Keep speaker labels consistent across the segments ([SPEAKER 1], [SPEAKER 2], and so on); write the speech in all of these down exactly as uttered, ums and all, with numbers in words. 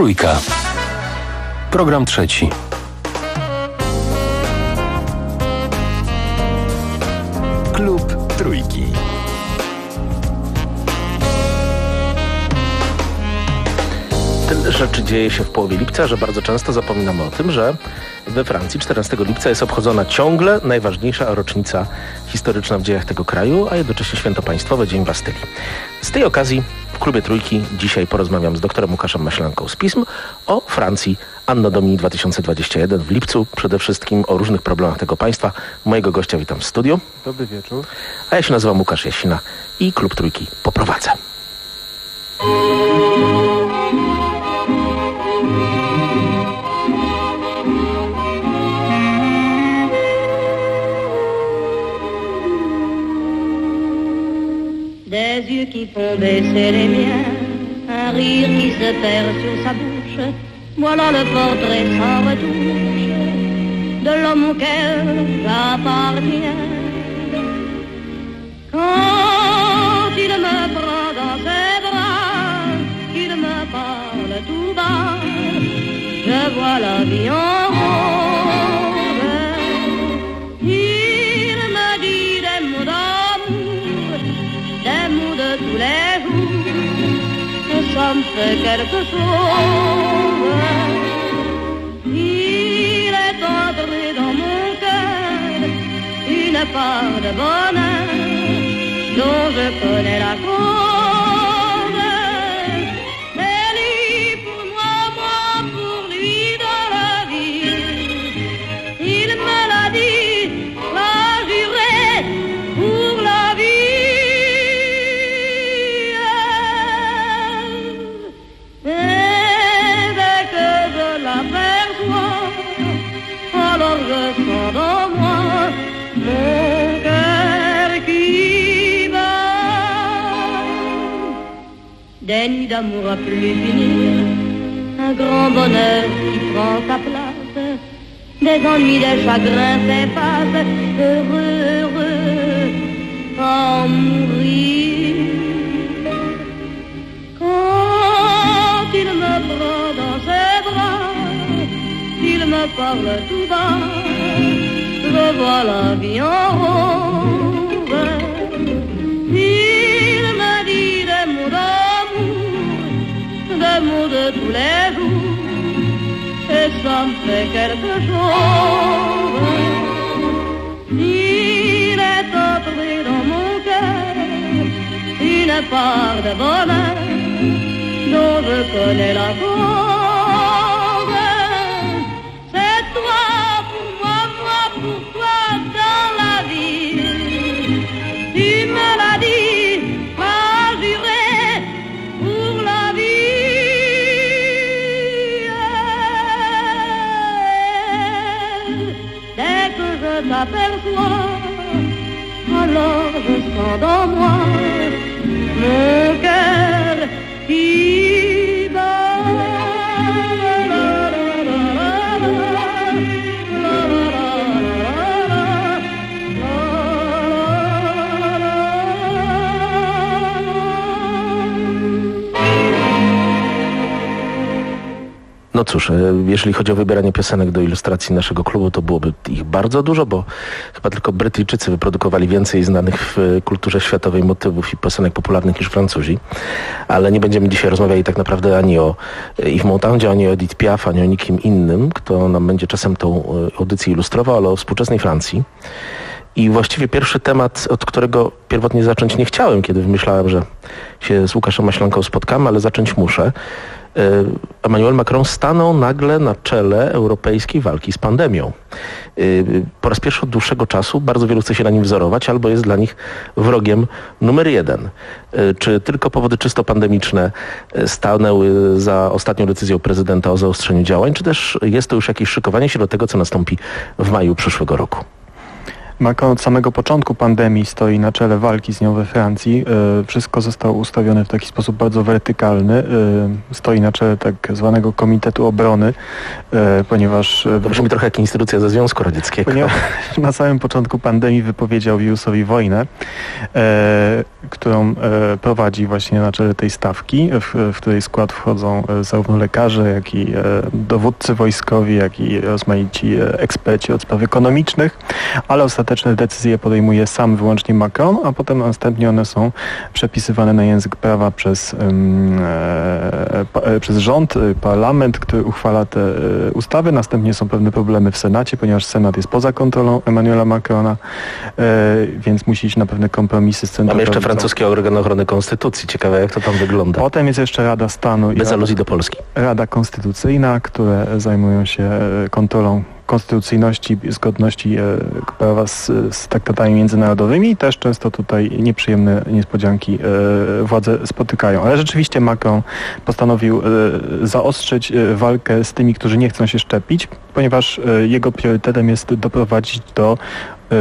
[SPEAKER 1] Trójka. Program trzeci. Klub Trójki.
[SPEAKER 2] Tyle rzeczy dzieje się w połowie lipca, że bardzo często zapominamy o tym, że we Francji czternastego lipca jest obchodzona ciągle najważniejsza rocznica historyczna w dziejach tego kraju, a jednocześnie święto państwowe, Dzień Bastylii. Z tej okazji w Klubie Trójki dzisiaj porozmawiam z doktorem Łukaszem Maślanką z pism o Francji Anno Domini dwa tysiące dwudziestym pierwszym w lipcu, przede wszystkim o różnych problemach tego państwa. Mojego gościa witam w studiu.
[SPEAKER 3] Dobry wieczór.
[SPEAKER 2] A ja się nazywam Łukasz Jasina i Klub Trójki poprowadzę.
[SPEAKER 4] Des yeux qui font baisser les miens, un rire qui se perd sur sa bouche, voilà le portrait sans retouche de l'homme auquel j'appartiens. Quand il me prend dans ses bras, qu'il me parle tout bas, je vois la vie en rose. Il me dit des mots d'amour, des mots de tous les jours, et ça me fait quelque chose. Il est entré dans mon cœur une part de bonheur dont je connais la cause. C'est lui pour moi, moi pour lui dans la vie. Il me l'a dit, l'a juré pour la vie. Je sens dans moi mon cœur qui bat. Des nuits d'amour à plus finir, un grand bonheur qui prend sa place, des ennuis, des chagrins s'effacent, heureux, heureux, à mourir. Quand il me prend dans ses bras, il me parle tout bas, je vois la vie en rose. Il me dit des mots d'amour, des mots de tous les jours, et ça me fait quelque chose. Il est entré dans mon cœur une part de bonheur dont je connais la cause. M'aperçois, alors je sens dans moi mon cœur qui bat.
[SPEAKER 2] No cóż, jeżeli chodzi o wybieranie piosenek do ilustracji naszego klubu, to byłoby ich bardzo dużo, bo chyba tylko Brytyjczycy wyprodukowali więcej znanych w kulturze światowej motywów i piosenek popularnych niż Francuzi. Ale nie będziemy dzisiaj rozmawiali tak naprawdę ani o Yves Montandzie, ani o Edith Piaf, ani o nikim innym, kto nam będzie czasem tą audycję ilustrował, ale o współczesnej Francji. I właściwie pierwszy temat, od którego pierwotnie zacząć nie chciałem, kiedy wymyślałem, że się z Łukaszem Maślanką spotkamy, ale zacząć muszę. Emmanuel Macron stanął nagle na czele europejskiej walki z pandemią. Po raz pierwszy od dłuższego czasu bardzo wielu chce się na nim wzorować, albo jest dla nich wrogiem numer jeden. Czy tylko powody czysto pandemiczne stanęły za ostatnią decyzją prezydenta o zaostrzeniu działań, czy też jest to już jakieś szykowanie się do tego, co nastąpi w maju przyszłego roku?
[SPEAKER 3] Macron od samego początku pandemii stoi na czele walki z nią we Francji. Wszystko zostało ustawione w taki sposób bardzo wertykalny. Stoi na czele tak zwanego Komitetu Obrony, ponieważ...
[SPEAKER 2] To brzmi trochę jak instytucja ze Związku Radzieckiego.
[SPEAKER 3] Ponieważ na samym początku pandemii wypowiedział wirusowi wojnę, którą prowadzi właśnie na czele tej stawki, w, w której skład wchodzą zarówno lekarze, jak i dowódcy wojskowi, jak i rozmaici eksperci od spraw ekonomicznych, ale ostateczne decyzje podejmuje sam wyłącznie Macron, a potem następnie one są przepisywane na język prawa przez, e, pa, e, przez rząd, parlament, który uchwala te e, ustawy. Następnie są pewne problemy w Senacie, ponieważ Senat jest poza kontrolą Emmanuela Macrona, e, więc musi iść na pewne kompromisy z centrum.
[SPEAKER 2] Mamy jeszcze francuski organ ochrony konstytucji. Ciekawe, jak to tam wygląda.
[SPEAKER 3] Potem jest jeszcze Rada Stanu.
[SPEAKER 2] Bez
[SPEAKER 3] i
[SPEAKER 2] aluzji do Polski.
[SPEAKER 3] Rada Konstytucyjna, które zajmują się kontrolą konstytucyjności, zgodności e, prawa z, z traktatami międzynarodowymi i też często tutaj nieprzyjemne niespodzianki e, władze spotykają. Ale rzeczywiście Macron postanowił e, zaostrzyć e, walkę z tymi, którzy nie chcą się szczepić, ponieważ e, jego priorytetem jest doprowadzić do e,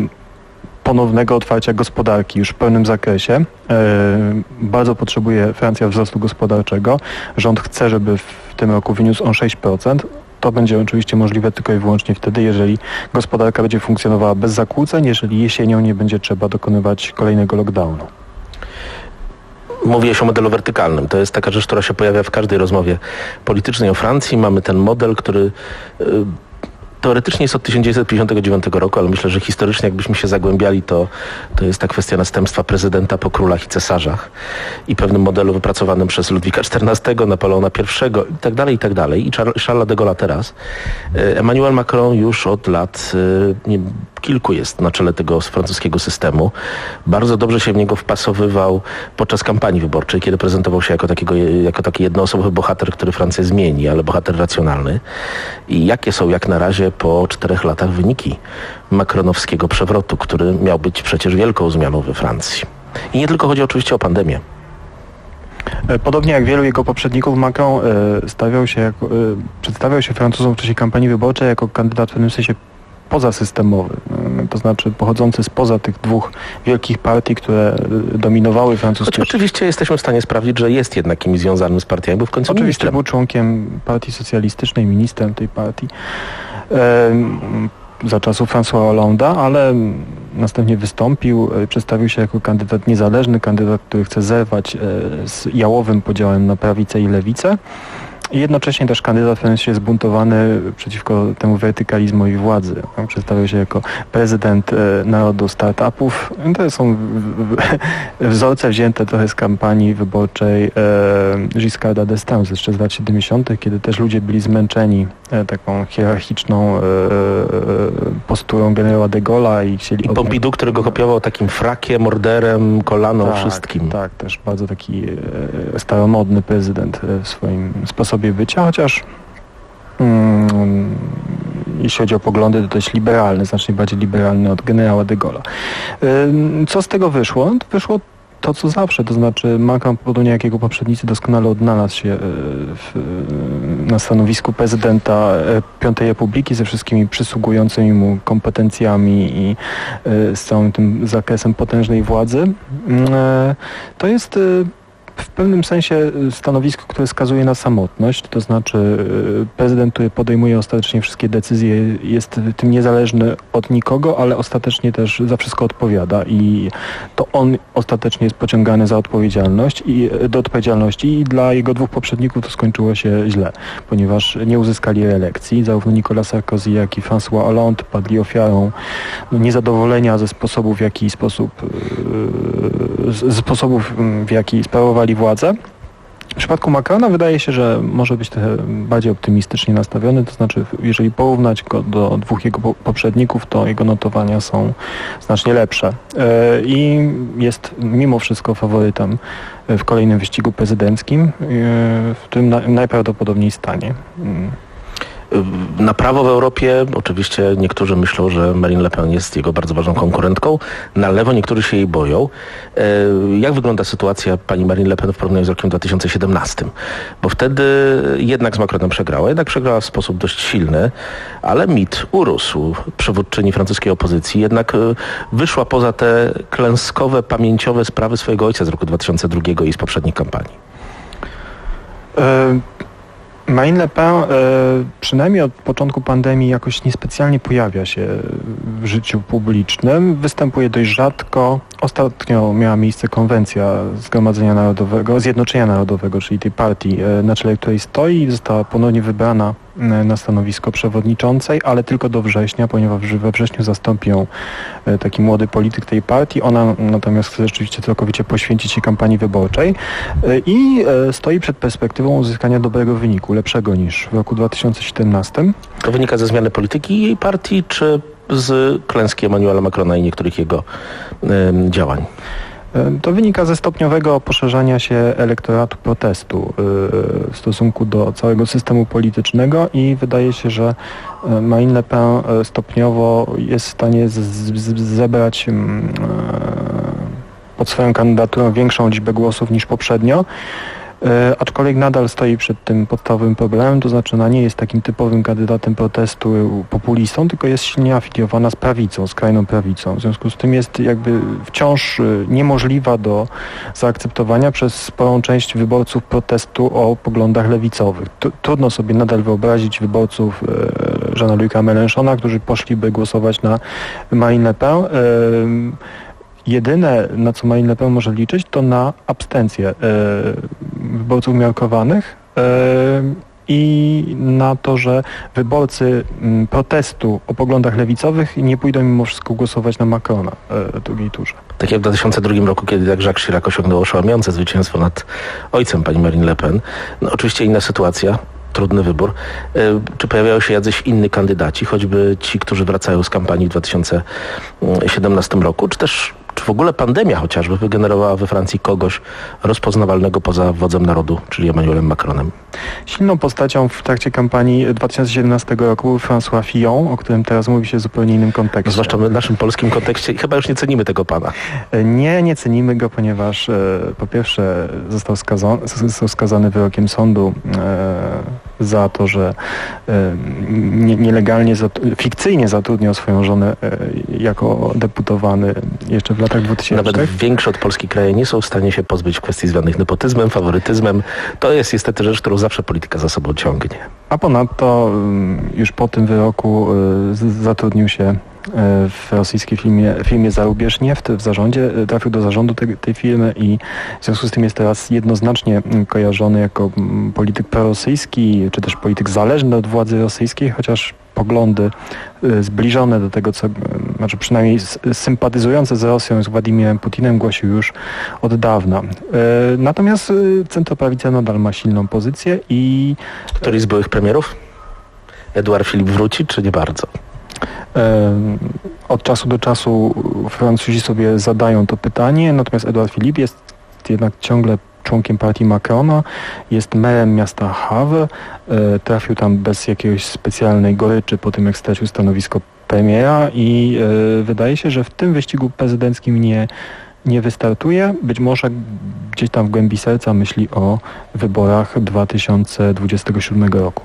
[SPEAKER 3] ponownego otwarcia gospodarki już w pełnym zakresie. E, bardzo potrzebuje Francja wzrostu gospodarczego. Rząd chce, żeby w tym roku wyniósł on sześć procent. To będzie oczywiście możliwe tylko i wyłącznie wtedy, jeżeli gospodarka będzie funkcjonowała bez zakłóceń, jeżeli jesienią nie będzie trzeba dokonywać kolejnego lockdownu.
[SPEAKER 2] Mówię się o modelu wertykalnym. To jest taka rzecz, która się pojawia w każdej rozmowie politycznej o Francji. Mamy ten model, który y, teoretycznie jest od tysiąc dziewięćset pięćdziesiątego dziewiątego roku, ale myślę, że historycznie jakbyśmy się zagłębiali, to, to jest ta kwestia następstwa prezydenta po królach i cesarzach i pewnym modelu wypracowanym przez Ludwika czternastego, Napoleona pierwszego i tak dalej, i tak dalej. I Charlesa de Gaulle'a teraz. Emmanuel Macron już od lat nie, kilku jest na czele tego francuskiego systemu. Bardzo dobrze się w niego wpasowywał podczas kampanii wyborczej, kiedy prezentował się jako, takiego, jako taki jednoosobowy bohater, który Francję zmieni, ale bohater racjonalny. I jakie są jak na razie po czterech latach wyniki macronowskiego przewrotu, który miał być przecież wielką zmianą we Francji. I nie tylko chodzi oczywiście o pandemię.
[SPEAKER 3] Podobnie jak wielu jego poprzedników, Macron stawiał się jako, przedstawiał się Francuzom w czasie kampanii wyborczej jako kandydat w pewnym sensie pozasystemowy, to znaczy pochodzący spoza tych dwóch wielkich partii, które dominowały francuskie...
[SPEAKER 2] Choć oczywiście jesteśmy w stanie sprawdzić, że jest jednak kimś związanym z partiami, był w końcu
[SPEAKER 3] Oczywiście
[SPEAKER 2] ministrem.
[SPEAKER 3] był członkiem partii socjalistycznej, ministrem tej partii e, za czasów François Hollande'a, ale następnie wystąpił, przedstawił się jako kandydat niezależny, kandydat, który chce zerwać e, z jałowym podziałem na prawicę i lewicę. I jednocześnie też kandydat w pewnym sensie zbuntowany przeciwko temu wertykalizmowi władzy. On przedstawiał się jako prezydent e, narodu startupów. To są w, w, wzorce wzięte trochę z kampanii wyborczej e, Giscarda d'Estaing jeszcze z lat siedemdziesiątych, kiedy też ludzie byli zmęczeni e, taką hierarchiczną e, posturą generała de Gaulle'a i chcieli...
[SPEAKER 2] I Pompidou, który go kopiował takim frakiem, orderem, kolaną,
[SPEAKER 3] tak,
[SPEAKER 2] wszystkim.
[SPEAKER 3] Tak, też bardzo taki e, staromodny prezydent w swoim sposobie bycia, chociaż mm, jeśli chodzi o poglądy, to dość liberalny, znacznie bardziej liberalny od generała de Gaulle'a. Y, co z tego wyszło? Wyszło to, co zawsze, to znaczy Macron, podobnie jak jego poprzednicy, doskonale odnalazł się w, na stanowisku prezydenta Piątej Republiki ze wszystkimi przysługującymi mu kompetencjami i z całym tym zakresem potężnej władzy. Y, to jest w pewnym sensie stanowisko, które skazuje na samotność, to znaczy prezydent, który podejmuje ostatecznie wszystkie decyzje, jest tym niezależny od nikogo, ale ostatecznie też za wszystko odpowiada i to on ostatecznie jest pociągany za odpowiedzialność i do odpowiedzialności i dla jego dwóch poprzedników to skończyło się źle, ponieważ nie uzyskali reelekcji. Zarówno Nicolas Sarkozy, jak i François Hollande padli ofiarą niezadowolenia ze sposobów, w jaki sposób z sposobów, w jaki sprawowali władzę. W przypadku Macrona wydaje się, że może być trochę bardziej optymistycznie nastawiony, to znaczy jeżeli porównać go do dwóch jego poprzedników, to jego notowania są znacznie lepsze i jest mimo wszystko faworytem w kolejnym wyścigu prezydenckim, w którym najprawdopodobniej stanie.
[SPEAKER 2] Na prawo w Europie oczywiście niektórzy myślą, że Marine Le Pen jest jego bardzo ważną konkurentką. Na lewo niektórzy się jej boją. Jak wygląda sytuacja pani Marine Le Pen w porównaniu z rokiem dwa tysiące siedemnastym? Bo wtedy jednak z Macronem przegrała. Jednak przegrała w sposób dość silny, ale mit urósł. Przywódczyni francuskiej opozycji jednak wyszła poza te klęskowe, pamięciowe sprawy swojego ojca z roku dwa tysiące drugiego i z poprzednich kampanii.
[SPEAKER 3] E- Marine Le Pen e, przynajmniej od początku pandemii jakoś niespecjalnie pojawia się w życiu publicznym. Występuje dość rzadko. Ostatnio miała miejsce konwencja Zgromadzenia Narodowego, Zjednoczenia Narodowego, czyli tej partii, e, na czele której stoi i została ponownie wybrana e, na stanowisko przewodniczącej, ale tylko do września, ponieważ we wrześniu zastąpi ją e, taki młody polityk tej partii. Ona natomiast chce rzeczywiście całkowicie poświęcić się kampanii wyborczej e, i e, stoi przed perspektywą uzyskania dobrego wyniku, lepszego niż w roku dwa tysiące siedemnastym.
[SPEAKER 2] To wynika ze zmiany polityki jej partii, czy z klęski Emmanuela Macrona i niektórych jego y, działań?
[SPEAKER 3] To wynika ze stopniowego poszerzania się elektoratu protestu w stosunku do całego systemu politycznego i wydaje się, że Marine Le Pen stopniowo jest w stanie z, z, zebrać pod swoją kandydaturą większą liczbę głosów niż poprzednio. E, aczkolwiek nadal stoi przed tym podstawowym problemem, to znaczy ona nie jest takim typowym kandydatem protestu populistą, tylko jest silnie afiliowana z prawicą, skrajną prawicą. W związku z tym jest jakby wciąż niemożliwa do zaakceptowania przez sporą część wyborców protestu o poglądach lewicowych. T- trudno sobie nadal wyobrazić wyborców e, Jeana-Luca Mélenchona, którzy poszliby głosować na Marine Le Pen. E, Jedyne, na co Marine Le Pen może liczyć, to na abstencję e, wyborców umiarkowanych e, i na to, że wyborcy m, protestu o poglądach lewicowych nie pójdą mimo wszystko głosować na Macrona e, w drugiej turze.
[SPEAKER 2] Tak jak w dwa tysiące drugim roku, kiedy tak Jacques Chirac osiągnął oszałamiające zwycięstwo nad ojcem pani Marine Le Pen. No, oczywiście inna sytuacja. Trudny wybór. Czy pojawiają się jacyś inni kandydaci, choćby ci, którzy wracają z kampanii w dwa tysiące siedemnastym roku, czy też czy w ogóle pandemia chociażby wygenerowała we Francji kogoś rozpoznawalnego poza wodzem narodu, czyli Emmanuelem Macronem?
[SPEAKER 3] Silną postacią w trakcie kampanii dwa tysiące siedemnastego roku był François Fillon, o którym teraz mówi się w zupełnie innym kontekście.
[SPEAKER 2] Zwłaszcza w naszym polskim kontekście i chyba już nie cenimy tego pana.
[SPEAKER 3] Nie, nie cenimy go, ponieważ e, po pierwsze został skazany, został skazany wyrokiem sądu e, za to, że e, nie, nielegalnie, zatru- fikcyjnie zatrudniał swoją żonę e, jako deputowany jeszcze w latach dwutysięcznych.
[SPEAKER 2] Nawet większe od Polski kraje nie są w stanie się pozbyć kwestii związanych nepotyzmem, faworytyzmem. To jest niestety rzecz, którą zawsze polityka za sobą ciągnie.
[SPEAKER 3] A ponadto już po tym wyroku zatrudnił się w rosyjskiej firmie, firmie Zarubież Nieft w zarządzie, trafił do zarządu tej, tej firmy i w związku z tym jest teraz jednoznacznie kojarzony jako polityk prorosyjski, czy też polityk zależny od władzy rosyjskiej, chociaż poglądy zbliżone do tego, co, znaczy przynajmniej sympatyzujące z Rosją, z Władimirem Putinem głosił już od dawna. Natomiast centroprawica nadal ma silną pozycję i...
[SPEAKER 2] Któryś z byłych premierów? Eduard Philippe wróci, czy nie bardzo?
[SPEAKER 3] Od czasu do czasu Francuzi sobie zadają to pytanie, natomiast Edouard Philippe jest jednak ciągle członkiem partii Macrona, jest merem miasta Havre, trafił tam bez jakiejś specjalnej goryczy po tym, jak stracił stanowisko premiera i wydaje się, że w tym wyścigu prezydenckim nie, nie wystartuje. Być może gdzieś tam w głębi serca myśli o wyborach dwa tysiące dwudziestego siódmego roku.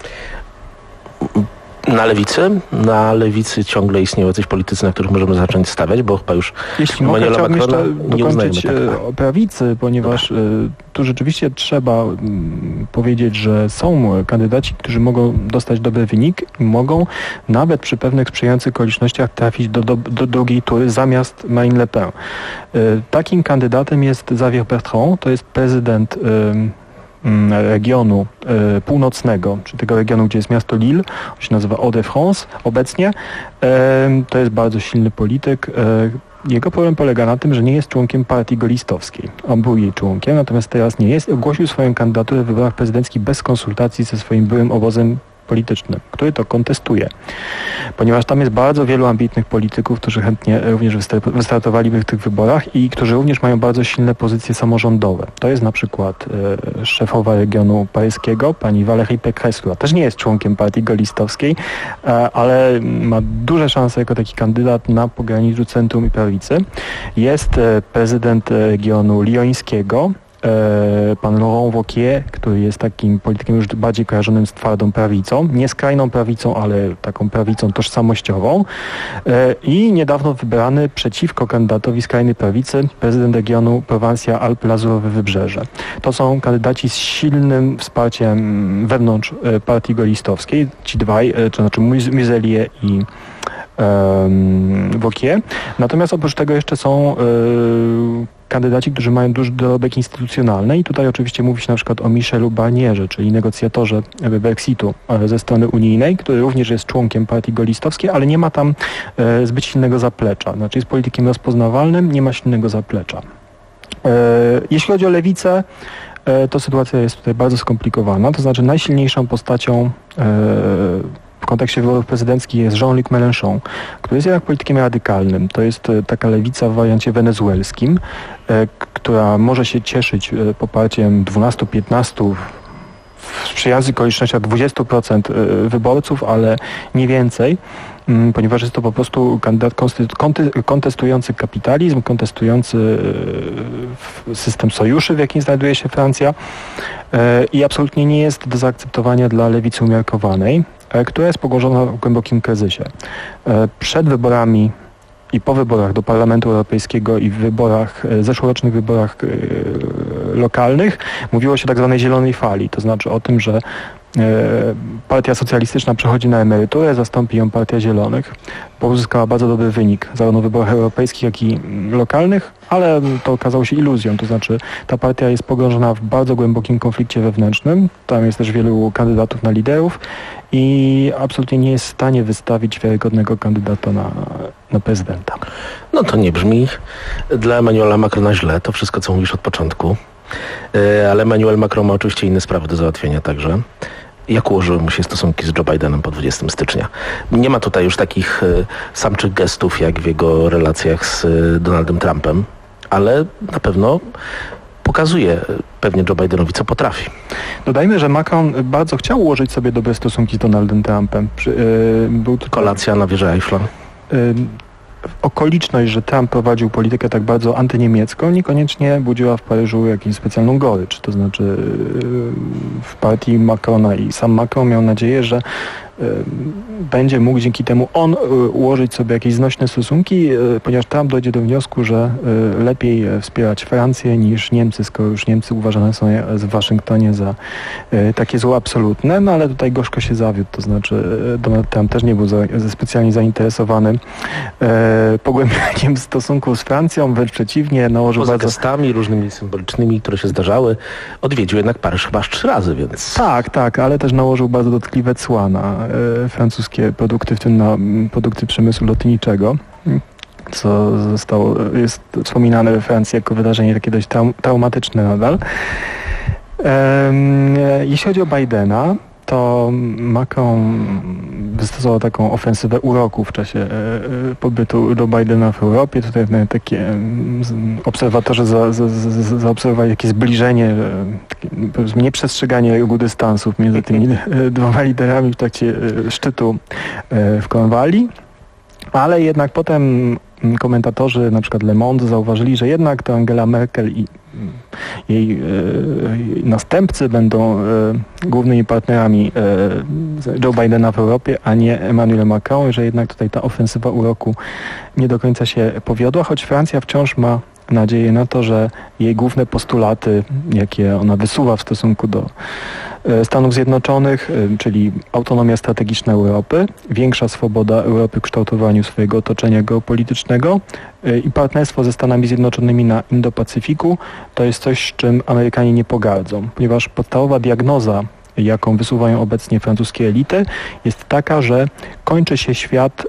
[SPEAKER 2] Na lewicy? Na lewicy ciągle istnieją jacyś politycy, na których możemy zacząć stawiać, bo chyba już
[SPEAKER 3] Jeśli mogę, chciałbym jeszcze dokończyć
[SPEAKER 2] tak.
[SPEAKER 3] o prawicy, ponieważ Dobra. tu rzeczywiście trzeba powiedzieć, że są kandydaci, którzy mogą dostać dobry wynik i mogą nawet przy pewnych sprzyjających okolicznościach trafić do, do, do drugiej tury zamiast Marine Le Pen. Takim kandydatem jest Xavier Bertrand, to jest prezydent regionu e, północnego, czy tego regionu, gdzie jest miasto Lille, on się nazywa Hauts-de-France obecnie. E, to jest bardzo silny polityk. E, jego problem polega na tym, że nie jest członkiem partii golistowskiej. On był jej członkiem, natomiast teraz nie jest. Ogłosił swoją kandydaturę w wyborach prezydenckich bez konsultacji ze swoim byłym obozem polityczny, który to kontestuje. Ponieważ tam jest bardzo wielu ambitnych polityków, którzy chętnie również wystartowaliby w tych wyborach i którzy również mają bardzo silne pozycje samorządowe. To jest na przykład e, szefowa regionu paryskiego, pani Valérie Pécresse, która też nie jest członkiem partii golistowskiej, e, ale ma duże szanse jako taki kandydat na pograniczu centrum i prawicy. Jest e, prezydent regionu lyońskiego, pan Laurent Wauquiez, który jest takim politykiem już bardziej kojarzonym z twardą prawicą, nie skrajną prawicą, ale taką prawicą tożsamościową i niedawno wybrany przeciwko kandydatowi skrajnej prawicy prezydent regionu Prowansja-Alpy-Lazurowe Wybrzeże. To są kandydaci z silnym wsparciem wewnątrz partii golistowskiej, ci dwaj, to znaczy Muselier i Wauquiez. Natomiast oprócz tego jeszcze są kandydaci, którzy mają duży dorobek instytucjonalny i tutaj oczywiście mówi się na przykład o Michelu Barnierze, czyli negocjatorze Brexitu ze strony unijnej, który również jest członkiem partii golistowskiej, ale nie ma tam e, zbyt silnego zaplecza. Znaczy jest politykiem rozpoznawalnym, nie ma silnego zaplecza. E, jeśli chodzi o lewicę, e, to sytuacja jest tutaj bardzo skomplikowana, to znaczy najsilniejszą postacią e, w kontekście wyborów prezydenckich jest Jean-Luc Mélenchon, który jest jednak politykiem radykalnym. To jest taka lewica w wariancie wenezuelskim, e, która może się cieszyć e, poparciem dwunastu do piętnastu, w sprzyjających okolicznościach dwudziestu procent wyborców, ale nie więcej, m, ponieważ jest to po prostu kandydat kontestujący kapitalizm, kontestujący e, system sojuszy, w jakim znajduje się Francja e, i absolutnie nie jest do zaakceptowania dla lewicy umiarkowanej, która jest pogrążona w głębokim kryzysie. Przed wyborami i po wyborach do Parlamentu Europejskiego i w wyborach, zeszłorocznych wyborach lokalnych mówiło się o tak zwanej zielonej fali, to znaczy o tym, że Partia Socjalistyczna przechodzi na emeryturę, zastąpi ją Partia Zielonych. Uzyskała bardzo dobry wynik zarówno w wyborach europejskich, jak i lokalnych, ale to okazało się iluzją, to znaczy ta partia jest pogrążona w bardzo głębokim konflikcie wewnętrznym, tam jest też wielu kandydatów na liderów i absolutnie nie jest w stanie wystawić wiarygodnego kandydata na, na prezydenta.
[SPEAKER 2] No to nie brzmi dla Emmanuela Macrona źle, to wszystko co mówisz od początku, ale Emmanuel Macron ma oczywiście inne sprawy do załatwienia także. Jak ułożyły mu się stosunki z Joe Bidenem po dwudziestego stycznia? Nie ma tutaj już takich y, samczych gestów, jak w jego relacjach z y, Donaldem Trumpem, ale na pewno pokazuje pewnie Joe Bidenowi, co potrafi.
[SPEAKER 3] Dodajmy, że Macron bardzo chciał ułożyć sobie dobre stosunki z Donaldem Trumpem. Przy, y, był tutaj,
[SPEAKER 2] Kolacja na wieży Eiffla. Y,
[SPEAKER 3] okoliczność, że Trump prowadził politykę tak bardzo antyniemiecką, niekoniecznie budziła w Paryżu jakąś specjalną gorycz. To znaczy w partii Macrona i sam Macron miał nadzieję, że będzie mógł dzięki temu on ułożyć sobie jakieś znośne stosunki, ponieważ Trump dojdzie do wniosku, że lepiej wspierać Francję niż Niemcy, skoro już Niemcy uważane są w Waszyngtonie za takie zło absolutne, no ale tutaj gorzko się zawiódł, to znaczy Donald Trump też nie był za, specjalnie zainteresowany pogłębianiem stosunków z Francją, wręcz przeciwnie, nałożył
[SPEAKER 2] Poza
[SPEAKER 3] bardzo...
[SPEAKER 2] gestami różnymi symbolicznymi, które się zdarzały, odwiedził jednak Paryż chyba aż trzy razy, więc...
[SPEAKER 3] Tak, tak, ale też nałożył bardzo dotkliwe cła na e, francuskie produkty, w tym na m, produkty przemysłu lotniczego, co zostało, jest wspominane we Francji jako wydarzenie takie dość trau- traumatyczne nadal. E, jeśli chodzi o Bidena, to Macron wystosował taką ofensywę uroku w czasie e, pobytu Joe Bidena w Europie. Tutaj takie e, obserwatorzy za, za, za, zaobserwowali jakieś zbliżenie, e, takie, nieprzestrzeganie reguł dystansów między tymi e, dwoma liderami w trakcie e, szczytu e, w Kornwalii. Ale jednak potem komentatorzy, na przykład Le Monde, zauważyli, że jednak to Angela Merkel i jej e, następcy będą e, głównymi partnerami e, Joe Bidena w Europie, a nie Emmanuel Macron, że jednak tutaj ta ofensywa uroku nie do końca się powiodła, choć Francja wciąż ma nadzieję na to, że jej główne postulaty, jakie ona wysuwa w stosunku do Stanów Zjednoczonych, czyli autonomia strategiczna Europy, większa swoboda Europy w kształtowaniu swojego otoczenia geopolitycznego i partnerstwo ze Stanami Zjednoczonymi na Indo-Pacyfiku, to jest coś, z czym Amerykanie nie pogardzą, ponieważ podstawowa diagnoza, jaką wysuwają obecnie francuskie elity, jest taka, że kończy się świat,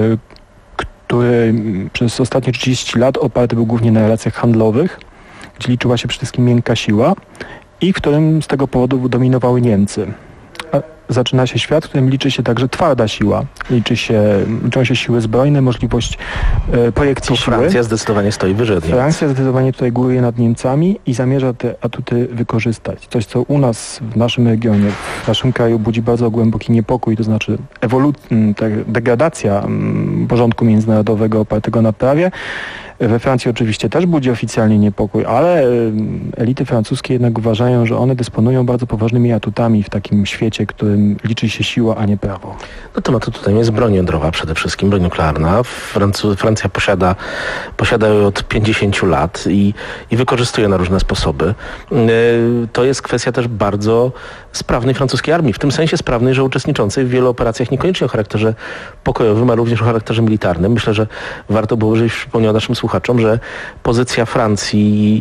[SPEAKER 3] który przez ostatnie trzydzieści lat oparty był głównie na relacjach handlowych, gdzie liczyła się przede wszystkim miękka siła i w którym z tego powodu dominowały Niemcy. zaczyna się świat, w którym liczy się także twarda siła. Liczy się, liczą się siły zbrojne, możliwość e, projekcji
[SPEAKER 2] Tu
[SPEAKER 3] siły.
[SPEAKER 2] Francja zdecydowanie stoi wyżej od Niemiec.
[SPEAKER 3] Francja zdecydowanie tutaj góruje nad Niemcami i zamierza te atuty wykorzystać. Coś, co u nas, w naszym regionie, w naszym kraju budzi bardzo głęboki niepokój, to znaczy ewolu- degradacja m, porządku międzynarodowego opartego na prawie. We Francji oczywiście też budzi oficjalnie niepokój, ale elity francuskie jednak uważają, że one dysponują bardzo poważnymi atutami w takim świecie, którym liczy się siła, a nie prawo.
[SPEAKER 2] No tematu tutaj jest broń jądrowa przede wszystkim, broń nuklearna. Francu- Francja posiada, posiada ją od pięćdziesięciu lat i, i wykorzystuje na różne sposoby. Yy, to jest kwestia też bardzo sprawnej francuskiej armii, w tym sensie sprawnej, że uczestniczącej w wielu operacjach niekoniecznie o charakterze pokojowym, a również o charakterze militarnym. Myślę, że warto było, żebyś przypomniał naszym słuchaczom, że pozycja Francji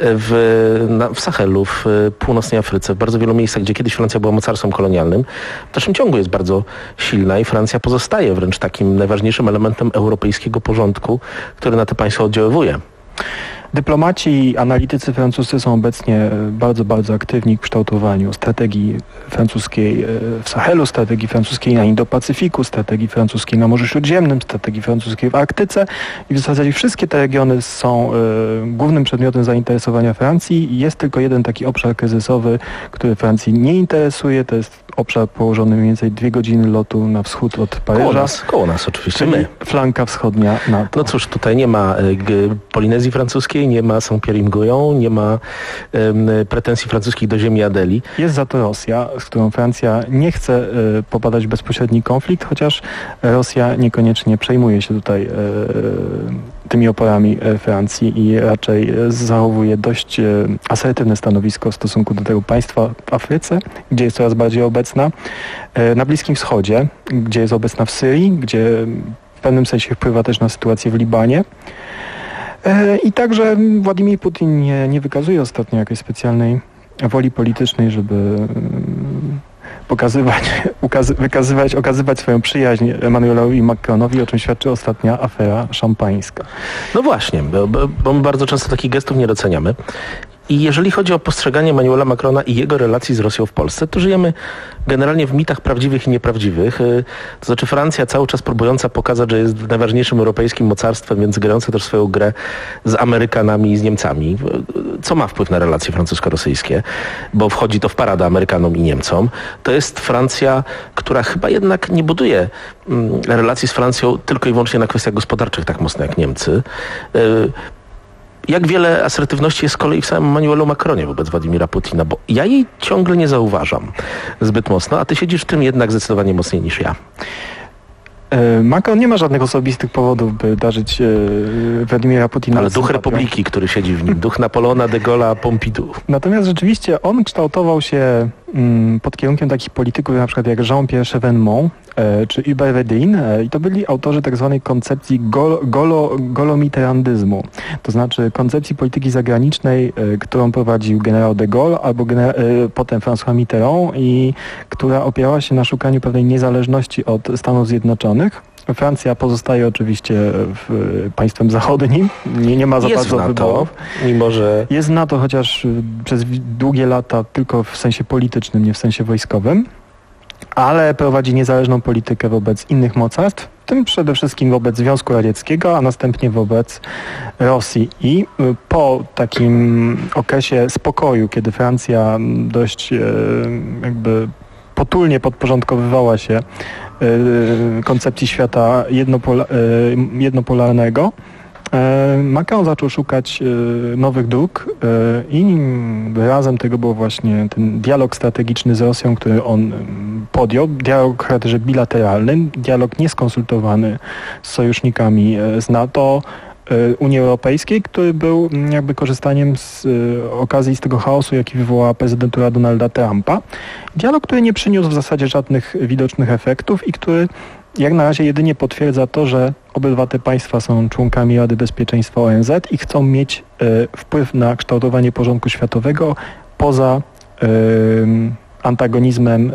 [SPEAKER 2] w, na, w Sahelu, w północnej Afryce, w bardzo wielu miejscach, gdzie kiedyś Francja była mocarstwem kolonialnym, w dalszym ciągu jest bardzo silna i Francja pozostaje wręcz takim najważniejszym elementem europejskiego porządku, który na te państwa oddziaływuje.
[SPEAKER 3] Dyplomaci i analitycy francuscy są obecnie bardzo, bardzo aktywni w kształtowaniu strategii francuskiej w Sahelu, strategii francuskiej na Indo-Pacyfiku, strategii francuskiej na Morzu Śródziemnym, strategii francuskiej w Arktyce i w zasadzie wszystkie te regiony są y, głównym przedmiotem zainteresowania Francji i jest tylko jeden taki obszar kryzysowy, który Francji nie interesuje, to jest obszar położony mniej więcej dwie godziny lotu na wschód od Paryża.
[SPEAKER 2] Koło nas, koło nas oczywiście, my.
[SPEAKER 3] Flanka wschodnia NATO.
[SPEAKER 2] No cóż, tutaj nie ma y, g, Polinezji Francuskiej, nie ma Saint-Pierre i Guyon, nie ma y, pretensji francuskich do ziemi Adeli.
[SPEAKER 3] Jest za to Rosja, z którą Francja nie chce y, popadać w bezpośredni konflikt, chociaż Rosja niekoniecznie przejmuje się tutaj y, tymi oporami y, Francji i raczej y, zachowuje dość y, asertywne stanowisko w stosunku do tego państwa w Afryce, gdzie jest coraz bardziej obecna, y, na Bliskim Wschodzie, gdzie jest obecna w Syrii, gdzie w pewnym sensie wpływa też na sytuację w Libanie. I także Władimir Putin nie, nie wykazuje ostatnio jakiejś specjalnej woli politycznej, żeby pokazywać, ukazy, wykazywać, okazywać swoją przyjaźń Emmanuelowi Macronowi, o czym świadczy ostatnia afera szampańska.
[SPEAKER 2] No właśnie, bo, bo my bardzo często takich gestów nie doceniamy. I jeżeli chodzi o postrzeganie Emmanuela Macrona i jego relacji z Rosją w Polsce, to żyjemy generalnie w mitach prawdziwych i nieprawdziwych. To znaczy Francja cały czas próbująca pokazać, że jest najważniejszym europejskim mocarstwem, więc grająca też swoją grę z Amerykanami i z Niemcami, co ma wpływ na relacje francusko-rosyjskie, bo wchodzi to w paradę Amerykanom i Niemcom. To jest Francja, która chyba jednak nie buduje relacji z Francją tylko i wyłącznie na kwestiach gospodarczych tak mocno jak Niemcy. Jak wiele asertywności jest z kolei w samym Emmanuelu Macronie wobec Władimira Putina, bo ja jej ciągle nie zauważam zbyt mocno, a ty siedzisz w tym jednak zdecydowanie mocniej niż ja.
[SPEAKER 3] Macron nie ma żadnych osobistych powodów, by darzyć e, Władimira Putina.
[SPEAKER 2] Ale duch Republiki, który siedzi w nim, duch Napoleona, de Gaulle'a, Pompidou.
[SPEAKER 3] Natomiast rzeczywiście on kształtował się mm, pod kierunkiem takich polityków na przykład jak Jean-Pierre Chevènement e, czy Hubert Védrine e, i to byli autorzy tak zwanej koncepcji golo, golo, golomitterandyzmu, to znaczy koncepcji polityki zagranicznej, e, którą prowadził generał de Gaulle albo genera- e, potem François Mitterrand i która opierała się na szukaniu pewnej niezależności od Stanów Zjednoczonych. Francja pozostaje oczywiście w, państwem zachodnim, nie, nie ma za
[SPEAKER 2] jest
[SPEAKER 3] bardzo wyborów.
[SPEAKER 2] Mimo że...
[SPEAKER 3] Jest w NATO, chociaż przez długie lata tylko w sensie politycznym, nie w sensie wojskowym, ale prowadzi niezależną politykę wobec innych mocarstw, w tym przede wszystkim wobec Związku Radzieckiego, a następnie wobec Rosji. I po takim okresie spokoju, kiedy Francja dość jakby potulnie podporządkowywała się koncepcji świata jednopola, jednopolarnego, Macron zaczął szukać nowych dróg i wyrazem tego był właśnie ten dialog strategiczny z Rosją, który on podjął. Dialog w charakterze bilateralnym, dialog nieskonsultowany z sojusznikami z NATO, Unii Europejskiej, który był jakby korzystaniem z okazji z tego chaosu, jaki wywołała prezydentura Donalda Trumpa. Dialog, który nie przyniósł w zasadzie żadnych widocznych efektów i który jak na razie jedynie potwierdza to, że obydwa te państwa są członkami Rady Bezpieczeństwa O N Z i chcą mieć y, wpływ na kształtowanie porządku światowego poza y, antagonizmem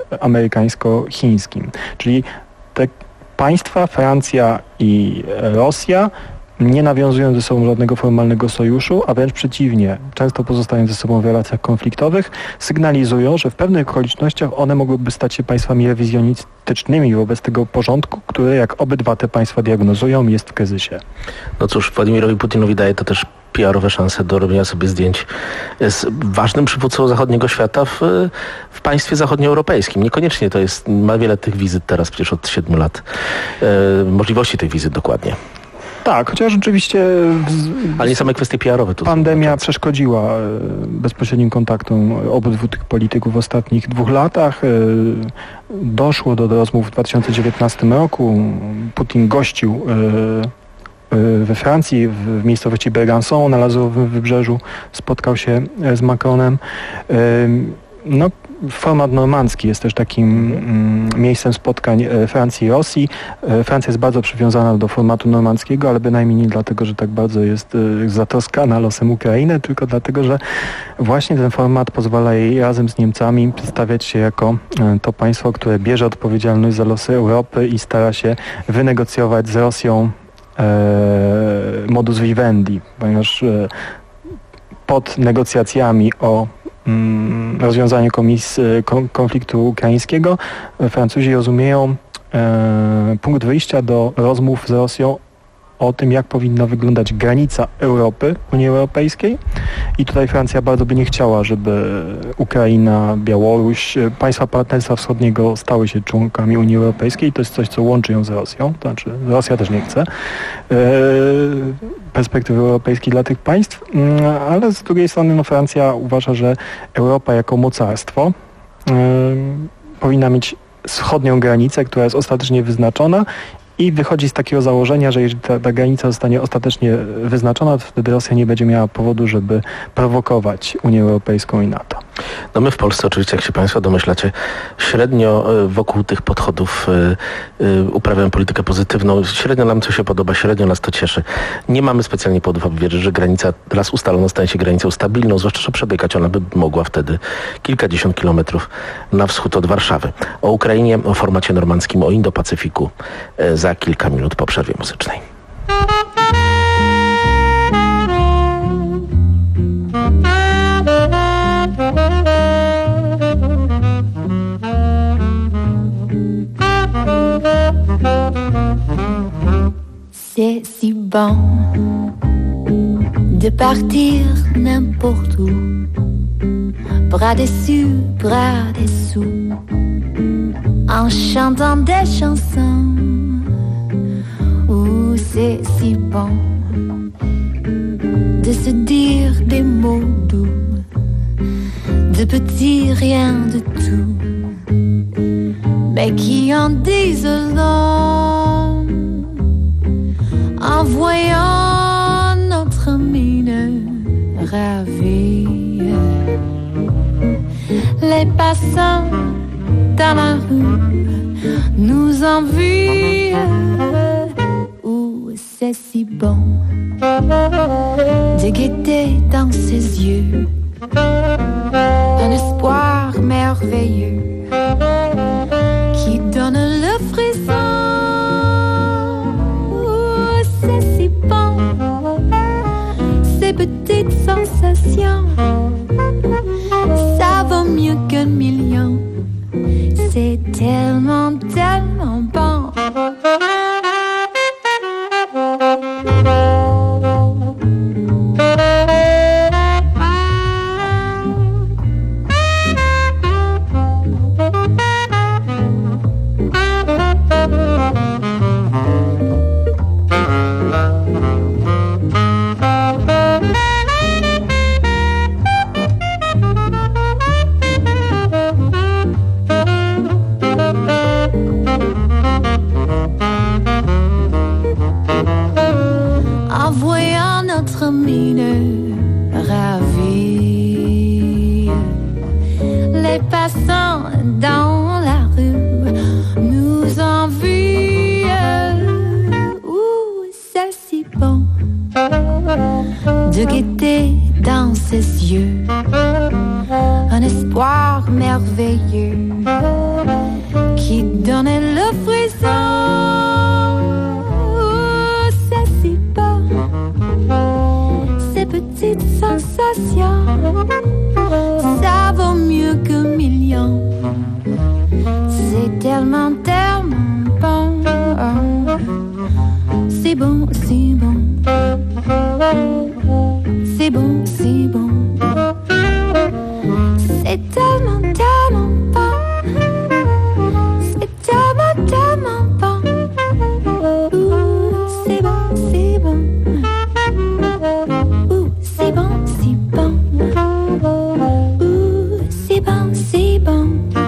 [SPEAKER 3] amerykańsko-chińskim. Czyli te państwa, Francja i Rosja, nie nawiązują ze sobą żadnego formalnego sojuszu, a wręcz przeciwnie, często pozostając ze sobą w relacjach konfliktowych, sygnalizują, że w pewnych okolicznościach one mogłyby stać się państwami rewizjonistycznymi wobec tego porządku, który, jak obydwa te państwa diagnozują, jest w kryzysie.
[SPEAKER 2] No cóż, Władimirowi Putinowi daje to też P R owe szanse do robienia sobie zdjęć z ważnym przywódcą zachodniego świata w, w państwie zachodnioeuropejskim. Niekoniecznie to jest, ma wiele tych wizyt teraz, przecież od siedmiu lat, e, możliwości tych wizyt dokładnie.
[SPEAKER 3] Tak, chociaż rzeczywiście...
[SPEAKER 2] Ale nie same kwestie P R owe. To
[SPEAKER 3] pandemia przeszkodziła bezpośrednim kontaktom obydwu tych polityków w ostatnich dwóch latach. Doszło do rozmów w dwa tysiące dziewiętnastym roku. Putin gościł we Francji, w miejscowości Bergançon na Lazurowym Wybrzeżu. Spotkał się z Macronem. No, format normandzki jest też takim mm, miejscem spotkań e, Francji i Rosji. E, Francja jest bardzo przywiązana do formatu normandzkiego, ale bynajmniej nie dlatego, że tak bardzo jest e, zatroskana losem Ukrainy, tylko dlatego, że właśnie ten format pozwala jej razem z Niemcami przedstawiać się jako e, to państwo, które bierze odpowiedzialność za losy Europy i stara się wynegocjować z Rosją e, modus vivendi, ponieważ e, pod negocjacjami o rozwiązanie komis, konfliktu ukraińskiego Francuzi rozumieją e, punkt wyjścia do rozmów z Rosją o tym, jak powinna wyglądać granica Europy, Unii Europejskiej. I tutaj Francja bardzo by nie chciała, żeby Ukraina, Białoruś, państwa Partnerstwa Wschodniego stały się członkami Unii Europejskiej. To jest coś, co łączy ją z Rosją. To znaczy, Rosja też nie chce e, perspektywy europejskiej dla tych państw, ale z drugiej strony no, Francja uważa, że Europa jako mocarstwo e, powinna mieć wschodnią granicę, która jest ostatecznie wyznaczona. I wychodzi z takiego założenia, że jeżeli ta, ta granica zostanie ostatecznie wyznaczona, to wtedy Rosja nie będzie miała powodu, żeby prowokować Unię Europejską i NATO.
[SPEAKER 2] No my w Polsce oczywiście, jak się Państwo domyślacie, średnio wokół tych podchodów y, y, uprawiamy politykę pozytywną. Średnio nam to się podoba, średnio nas to cieszy. Nie mamy specjalnie powodów, aby wierzyć, że granica raz ustalona stanie się granicą stabilną, zwłaszcza, że przebiegać ona by mogła wtedy kilkadziesiąt kilometrów na wschód od Warszawy. O Ukrainie, o formacie normandzkim, o Indo-Pacyfiku y, za kilka minut po przerwie muzycznej.
[SPEAKER 5] C'est si bon de partir n'importe où, bras dessus, bras dessous, en chantant des chansons. Ouh, c'est si bon de se dire des mots doux, de petits rien de tout, mais qui en disent long. En voyant notre mine ravie, les passants dans la rue nous envient. Ouh, c'est si bon de guetter dans ses yeux un espoir merveilleux qui donne le frisson. Ces petites sensations, ça vaut mieux qu'un million. C'est tellement, tellement bon. Ça vaut mieux que millions. C'est tellement, tellement bon. C'est bon, c'est bon. C'est bon, c'est bon. C'est tellement, tellement bon. C'est tellement, tellement bon. Ouh, c'est bon, c'est bon. Ouh, c'est bon, c'est bon. Ouh, c'est bon, c'est bon.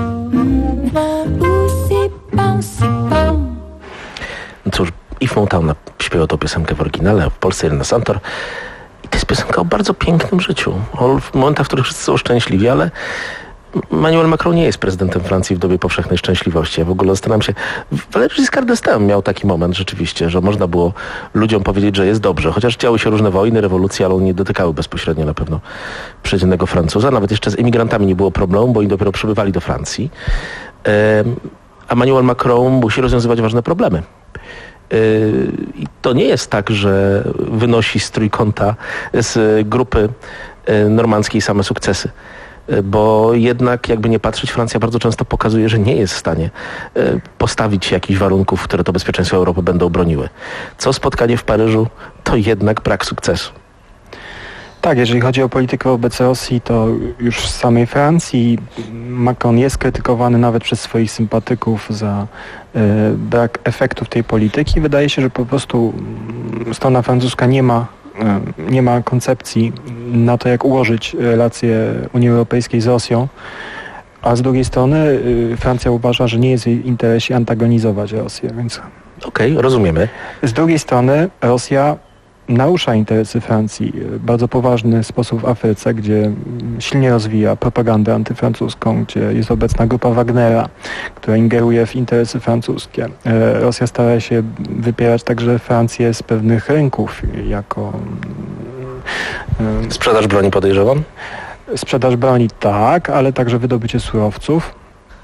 [SPEAKER 5] Ouh, c'est bon, c'est bon.
[SPEAKER 2] Cóż, Yves Montand śpiewał tą piosenkę w oryginale, a w Polsce Irena Santor. I to jest piosenka o bardzo pięknym życiu. O momentach, w których wszyscy są szczęśliwi, ale Emmanuel Macron nie jest prezydentem Francji w dobie powszechnej szczęśliwości. Ja w ogóle zastanawiam się, Valéry Giscard d'Estaing miał taki moment rzeczywiście, że można było ludziom powiedzieć, że jest dobrze. Chociaż działy się różne wojny, rewolucje, ale one nie dotykały bezpośrednio na pewno przeciętnego Francuza. Nawet jeszcze z emigrantami nie było problemu, bo oni dopiero przybywali do Francji. A Emmanuel Macron musi rozwiązywać ważne problemy. I to nie jest tak, że wynosi z trójkąta, z grupy normandzkiej same sukcesy. Bo jednak, jakby nie patrzeć, Francja bardzo często pokazuje, że nie jest w stanie postawić jakichś warunków, które to bezpieczeństwo Europy będą broniły. Co spotkanie w Paryżu, to jednak brak sukcesu.
[SPEAKER 3] Tak, jeżeli chodzi o politykę wobec Rosji, to już w samej Francji Macron jest krytykowany nawet przez swoich sympatyków za y, brak efektów tej polityki. Wydaje się, że po prostu strona francuska nie ma, y, nie ma koncepcji na to, jak ułożyć relacje Unii Europejskiej z Rosją, a z drugiej strony y, Francja uważa, że nie jest w jej interesie antagonizować Rosję, więc...
[SPEAKER 2] Okej, okay, rozumiemy.
[SPEAKER 3] Z drugiej strony Rosja narusza interesy Francji w bardzo poważny sposób w Afryce, gdzie silnie rozwija propagandę antyfrancuską, gdzie jest obecna grupa Wagnera, która ingeruje w interesy francuskie. Rosja stara się wypierać także Francję z pewnych rynków jako...
[SPEAKER 2] Sprzedaż broni, podejrzewam?
[SPEAKER 3] Sprzedaż broni tak, ale także wydobycie surowców.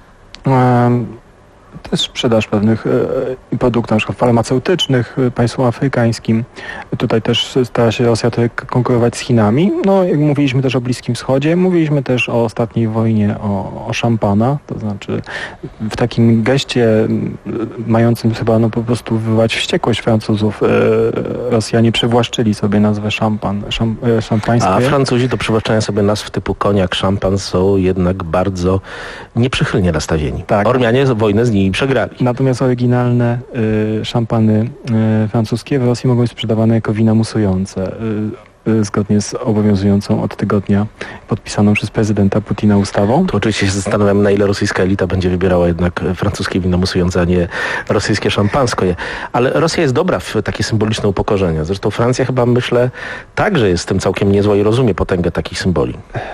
[SPEAKER 3] Też sprzedaż pewnych e, produktów, na przykład farmaceutycznych e, państwom afrykańskim. Tutaj też stara się Rosja tutaj konkurować z Chinami. No, jak mówiliśmy też o Bliskim Wschodzie, mówiliśmy też o ostatniej wojnie o, o szampana, to znaczy w takim geście mającym chyba no, po prostu wywołać wściekłość Francuzów. E, Rosjanie przywłaszczyli sobie nazwę szampan, szam, e, szampańskie.
[SPEAKER 2] A Francuzi do przywłaszczania sobie nazw typu koniak, szampan są jednak bardzo nieprzychylnie nastawieni. Tak. Ormianie wojnę z nimi przegrali.
[SPEAKER 3] Natomiast oryginalne y, szampany y, francuskie w Rosji mogą być sprzedawane jako wina musujące, y, y, zgodnie z obowiązującą od tygodnia podpisaną przez prezydenta Putina ustawą.
[SPEAKER 2] To oczywiście się zastanawiam, na ile rosyjska elita będzie wybierała jednak francuskie wino musujące, a nie rosyjskie szampansko. Ale Rosja jest dobra w takie symboliczne upokorzenia. Zresztą Francja chyba, myślę, także jest w tym całkiem niezła i rozumie potęgę takich symboli.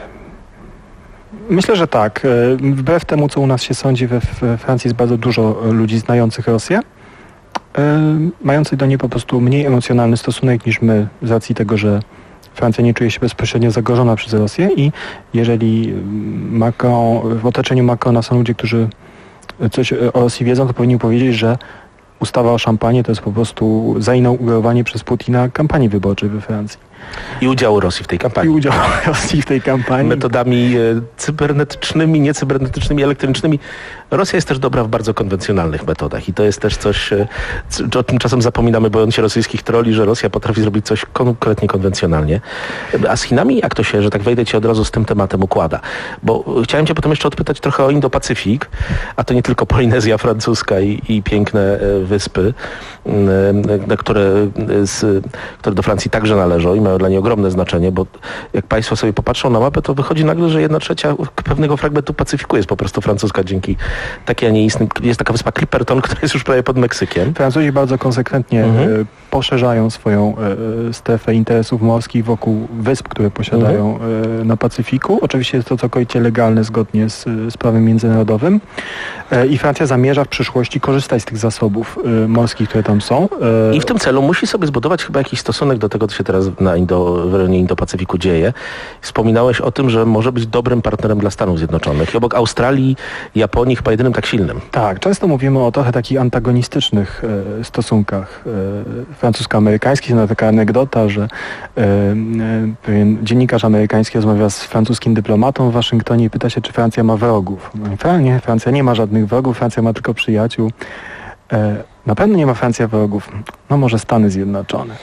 [SPEAKER 3] Myślę, że tak. Wbrew temu, co u nas się sądzi, we Francji jest bardzo dużo ludzi znających Rosję, mających do niej po prostu mniej emocjonalny stosunek niż my, z racji tego, że Francja nie czuje się bezpośrednio zagrożona przez Rosję i jeżeli Macron, w otoczeniu Macrona są ludzie, którzy coś o Rosji wiedzą, to powinni powiedzieć, że ustawa o szampanie to jest po prostu zainaugurowanie przez Putina kampanii wyborczej we Francji.
[SPEAKER 2] I udziału Rosji w tej kampanii.
[SPEAKER 3] I udziału Rosji w tej kampanii.
[SPEAKER 2] Metodami e, cybernetycznymi, niecybernetycznymi, elektronicznymi. Rosja jest też dobra w bardzo konwencjonalnych metodach i to jest też coś, e, co, o czym czasem zapominamy, bojąc się rosyjskich troli, że Rosja potrafi zrobić coś konkretnie konwencjonalnie. A z Chinami jak to się, że tak wejdę ci od razu z tym tematem układa? Bo chciałem cię potem jeszcze odpytać trochę o Indo-Pacyfik, a to nie tylko Polinezja francuska i, i piękne e, wyspy, e, które, z, które do Francji także należą i mają dla niej ogromne znaczenie, bo jak państwo sobie popatrzą na mapę, to wychodzi nagle, że jedna trzecia pewnego fragmentu Pacyfiku jest po prostu francuska dzięki takiej, a nie istnym. Jest taka wyspa Clipperton, która jest już prawie pod Meksykiem.
[SPEAKER 3] Francuzi bardzo konsekwentnie mhm. y, poszerzają swoją y, strefę interesów morskich wokół wysp, które posiadają mhm. y, na Pacyfiku. Oczywiście jest to całkowicie legalne zgodnie z, z prawem międzynarodowym y, i Francja zamierza w przyszłości korzystać z tych zasobów y, morskich, które tam są.
[SPEAKER 2] Y, I w tym celu musi sobie zbudować chyba jakiś stosunek do tego, co się teraz na Indo, w rejonie Indo-Pacyfiku dzieje. Wspominałeś o tym, że może być dobrym partnerem dla Stanów Zjednoczonych i obok Australii, Japonii chyba jedynym tak silnym.
[SPEAKER 3] Tak, często mówimy o trochę takich antagonistycznych e, stosunkach e, francusko-amerykańskich. No, taka anegdota, że e, e, pewien dziennikarz amerykański rozmawia z francuskim dyplomatą w Waszyngtonie i pyta się, czy Francja ma wrogów. No, nie, Francja nie ma żadnych wrogów, Francja ma tylko przyjaciół. E, na pewno nie ma Francja wrogów. No może Stany Zjednoczone.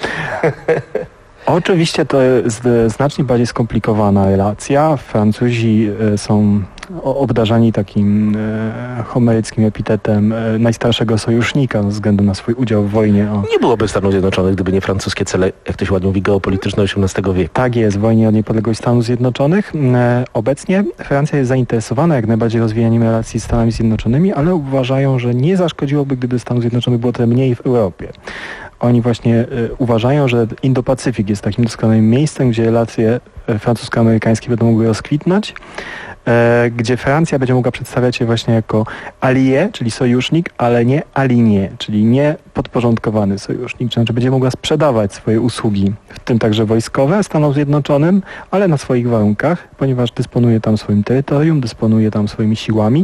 [SPEAKER 3] Oczywiście to jest znacznie bardziej skomplikowana relacja. Francuzi e, są obdarzani takim e, homeryckim epitetem e, najstarszego sojusznika ze względu na swój udział w wojnie o...
[SPEAKER 2] Nie byłoby Stanów Zjednoczonych, gdyby nie francuskie cele, jak to się ładnie mówi, geopolityczne osiemnastego wieku.
[SPEAKER 3] Tak jest, w wojnie o niepodległość Stanów Zjednoczonych. E, obecnie Francja jest zainteresowana jak najbardziej rozwijaniem relacji z Stanami Zjednoczonymi, ale uważają, że nie zaszkodziłoby, gdyby Stanów Zjednoczonych było trochę mniej w Europie. Oni właśnie e, uważają, że Indo-Pacyfik jest takim doskonałym miejscem, gdzie relacje e, francusko-amerykańskie będą mogły rozkwitnąć, e, gdzie Francja będzie mogła przedstawiać się właśnie jako allié, czyli sojusznik, ale nie aligné, czyli nie podporządkowany sojusznik, znaczy będzie mogła sprzedawać swoje usługi, w tym także wojskowe, Stanom Zjednoczonym, ale na swoich warunkach, ponieważ dysponuje tam swoim terytorium, dysponuje tam swoimi siłami,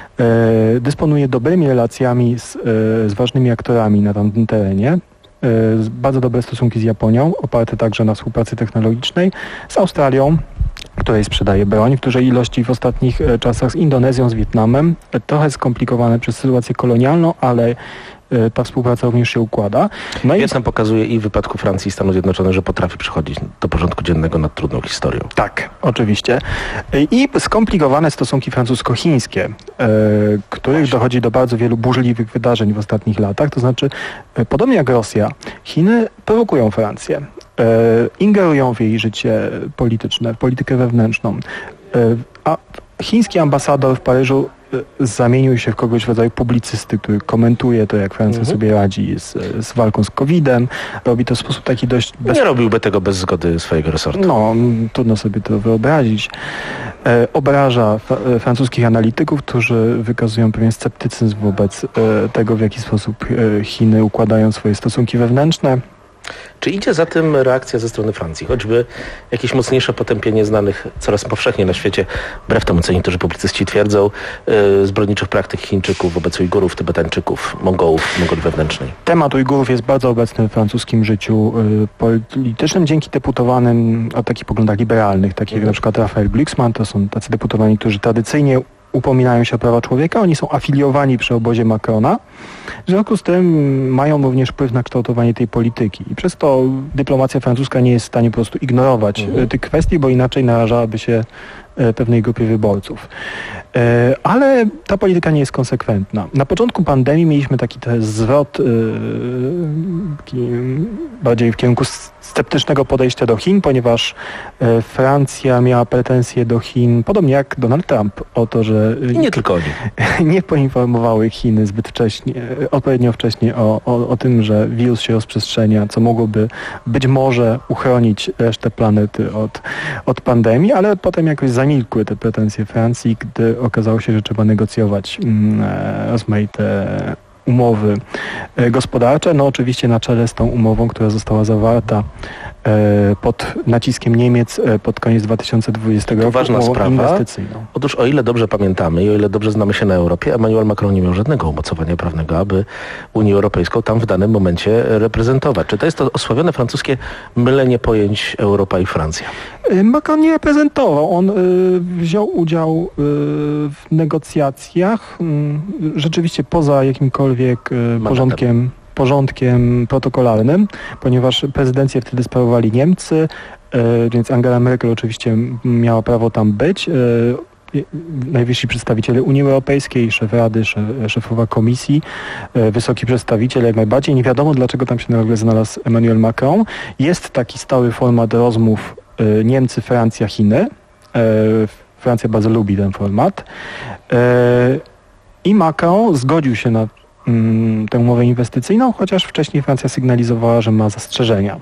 [SPEAKER 3] e, dysponuje dobrymi relacjami z, e, z ważnymi aktorami na tamtym terenie. Bardzo dobre stosunki z Japonią, oparte także na współpracy technologicznej, z Australią, której sprzedaje broń w dużej ilości w ostatnich czasach, z Indonezją, z Wietnamem. Trochę skomplikowane przez sytuację kolonialną, ale ta współpraca również się układa.
[SPEAKER 2] No i Wietnam pokazuje i w wypadku Francji i Stanów Zjednoczonych, że potrafi przychodzić do porządku dziennego nad trudną historią.
[SPEAKER 3] Tak, oczywiście. I skomplikowane stosunki francusko-chińskie, e, których Właśnie. dochodzi do bardzo wielu burzliwych wydarzeń w ostatnich latach. To znaczy, e, podobnie jak Rosja, Chiny prowokują Francję. E, ingerują w jej życie polityczne, w politykę wewnętrzną. E, a chiński ambasador w Paryżu zamienił się w kogoś w rodzaju publicysty, który komentuje to, jak Francja mhm. sobie radzi z, z walką z kowidem. Robi to w sposób taki dość... Bez...
[SPEAKER 2] Nie robiłby tego bez zgody swojego resortu.
[SPEAKER 3] No, trudno sobie to wyobrazić. E, obraża fra- francuskich analityków, którzy wykazują pewien sceptycyzm wobec e, tego, w jaki sposób e, Chiny układają swoje stosunki wewnętrzne.
[SPEAKER 2] Czy idzie za tym reakcja ze strony Francji? Choćby jakieś mocniejsze potępienie znanych coraz powszechnie na świecie, wbrew temu, co niektórzy publicyści twierdzą, yy, zbrodniczych praktyk Chińczyków wobec Ujgurów, Tybetańczyków, Mongołów, Mongolii wewnętrznej.
[SPEAKER 3] Temat Ujgurów jest bardzo obecny w francuskim życiu yy, politycznym dzięki deputowanym o takich poglądach liberalnych, takich jak na przykład Raphael Glucksmann. To są tacy deputowani, którzy tradycyjnie upominają się o prawa człowieka. Oni są afiliowani przy obozie Macrona. W związku z tym mają również wpływ na kształtowanie tej polityki. I przez to dyplomacja francuska nie jest w stanie po prostu ignorować mhm. tych kwestii, bo inaczej narażałaby się pewnej grupie wyborców. Ale ta polityka nie jest konsekwentna. Na początku pandemii mieliśmy taki też zwrot taki bardziej w kierunku sceptycznego podejścia do Chin, ponieważ Francja miała pretensje do Chin, podobnie jak Donald Trump, o to, że
[SPEAKER 2] I nie tylko oni.
[SPEAKER 3] nie poinformowały Chiny zbyt wcześnie, odpowiednio wcześnie o, o, o tym, że wirus się rozprzestrzenia, co mogłoby być może uchronić resztę planety od, od pandemii, ale potem jakoś zamilkły te pretensje Francji, gdy okazało się, że trzeba negocjować mm, rozmaite umowy gospodarcze. No oczywiście na czele z tą umową, która została zawarta pod naciskiem Niemiec pod koniec dwa tysiące dwudziestego roku.
[SPEAKER 2] Ważna sprawa.
[SPEAKER 3] Inwestycyjną.
[SPEAKER 2] Otóż o ile dobrze pamiętamy i o ile dobrze znamy się na Europie, Emmanuel Macron nie miał żadnego umocowania prawnego, aby Unię Europejską tam w danym momencie reprezentować. Czy to jest to osławione francuskie mylenie pojęć Europa i Francja?
[SPEAKER 3] Macron nie reprezentował. On y, wziął udział y, w negocjacjach, y, rzeczywiście poza jakimkolwiek y, porządkiem porządkiem protokolarnym, ponieważ prezydencję wtedy sprawowali Niemcy, y, więc Angela Merkel oczywiście miała prawo tam być. Y, najwyżsi przedstawiciele Unii Europejskiej, szef Rady, szef, szefowa Komisji, y, wysoki przedstawiciel, jak najbardziej. Nie wiadomo, dlaczego tam się nagle znalazł Emmanuel Macron. Jest taki stały format rozmów y, Niemcy, Francja, Chiny. Y, Francja bardzo lubi ten format. Y, I Macron zgodził się na tę umowę inwestycyjną, chociaż wcześniej Francja sygnalizowała, że ma zastrzeżenia.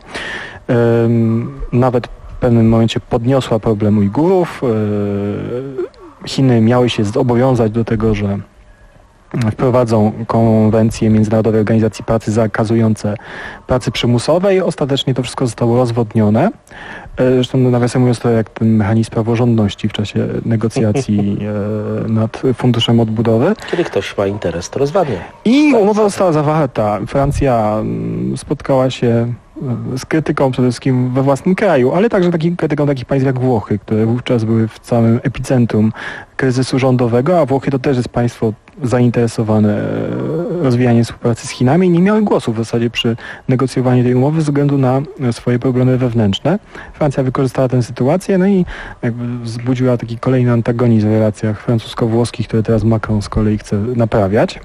[SPEAKER 3] Nawet w pewnym momencie podniosła problem Ujgurów. Chiny miały się zobowiązać do tego, że wprowadzą konwencje Międzynarodowej Organizacji Pracy zakazujące pracy przymusowej. Ostatecznie to wszystko zostało rozwodnione. Zresztą nawiasem mówiąc, to jak ten mechanizm praworządności w czasie negocjacji nad Funduszem Odbudowy.
[SPEAKER 2] Kiedy ktoś ma interes, to rozwadnia.
[SPEAKER 3] I umowa została zawarta. Francja spotkała się z krytyką przede wszystkim we własnym kraju, ale także takim krytyką takich państw jak Włochy, które wówczas były w samym epicentrum kryzysu rządowego, a Włochy to też jest państwo zainteresowane rozwijaniem współpracy z Chinami i nie miały głosu w zasadzie przy negocjowaniu tej umowy ze względu na swoje problemy wewnętrzne. Francja wykorzystała tę sytuację, no i jakby wzbudziła taki kolejny antagonizm w relacjach francusko-włoskich, które teraz Macron z kolei chce naprawiać.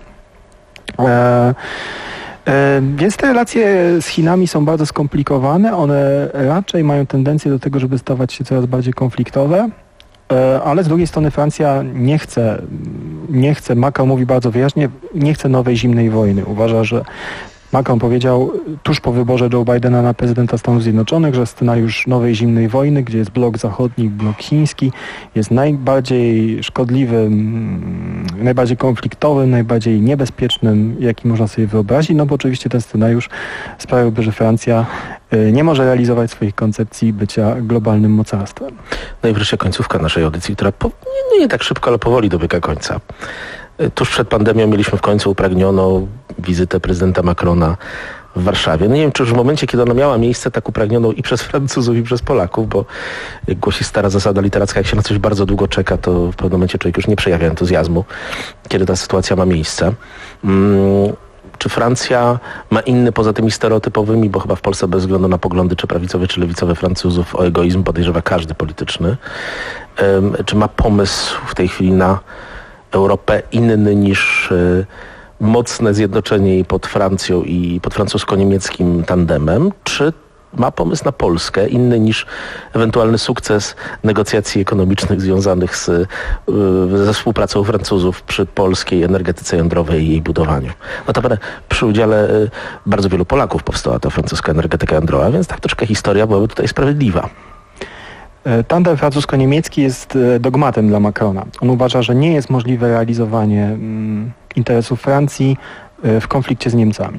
[SPEAKER 3] E Więc te relacje z Chinami są bardzo skomplikowane. One raczej mają tendencję do tego, żeby stawać się coraz bardziej konfliktowe, ale z drugiej strony Francja nie chce, nie chce, Macron mówi bardzo wyraźnie, nie chce nowej zimnej wojny. Uważa, że Macron powiedział tuż po wyborze Joe Bidena na prezydenta Stanów Zjednoczonych, że scenariusz nowej zimnej wojny, gdzie jest blok zachodni, blok chiński, jest najbardziej szkodliwym, najbardziej konfliktowym, najbardziej niebezpiecznym, jaki można sobie wyobrazić, no bo oczywiście ten scenariusz sprawiłby, że Francja nie może realizować swoich koncepcji bycia globalnym mocarstwem.
[SPEAKER 2] No i wreszcie końcówka naszej audycji, która po, nie, nie tak szybko, ale powoli dobiega końca. Tuż przed pandemią mieliśmy w końcu upragnioną wizytę prezydenta Macrona w Warszawie. No nie wiem, czy już w momencie, kiedy ona miała miejsce, tak upragnioną i przez Francuzów, i przez Polaków, bo jak głosi stara zasada literacka, jak się na coś bardzo długo czeka, to w pewnym momencie człowiek już nie przejawia entuzjazmu, kiedy ta sytuacja ma miejsce. Hmm. Czy Francja ma inny, poza tymi stereotypowymi, bo chyba w Polsce bez względu na poglądy, czy prawicowe, czy lewicowe Francuzów, o egoizm podejrzewa każdy polityczny. Um, czy ma pomysł w tej chwili na Europę inny niż y, mocne zjednoczenie jej pod Francją i pod francusko-niemieckim tandemem, czy ma pomysł na Polskę inny niż ewentualny sukces negocjacji ekonomicznych związanych z, y, ze współpracą Francuzów przy polskiej energetyce jądrowej i jej budowaniu? Notabene przy udziale y, bardzo wielu Polaków powstała ta francuska energetyka jądrowa, więc tak troszkę historia byłaby tutaj sprawiedliwa.
[SPEAKER 3] Tandem francusko-niemiecki jest dogmatem dla Macrona. On uważa, że nie jest możliwe realizowanie mm, interesów Francji w konflikcie z Niemcami.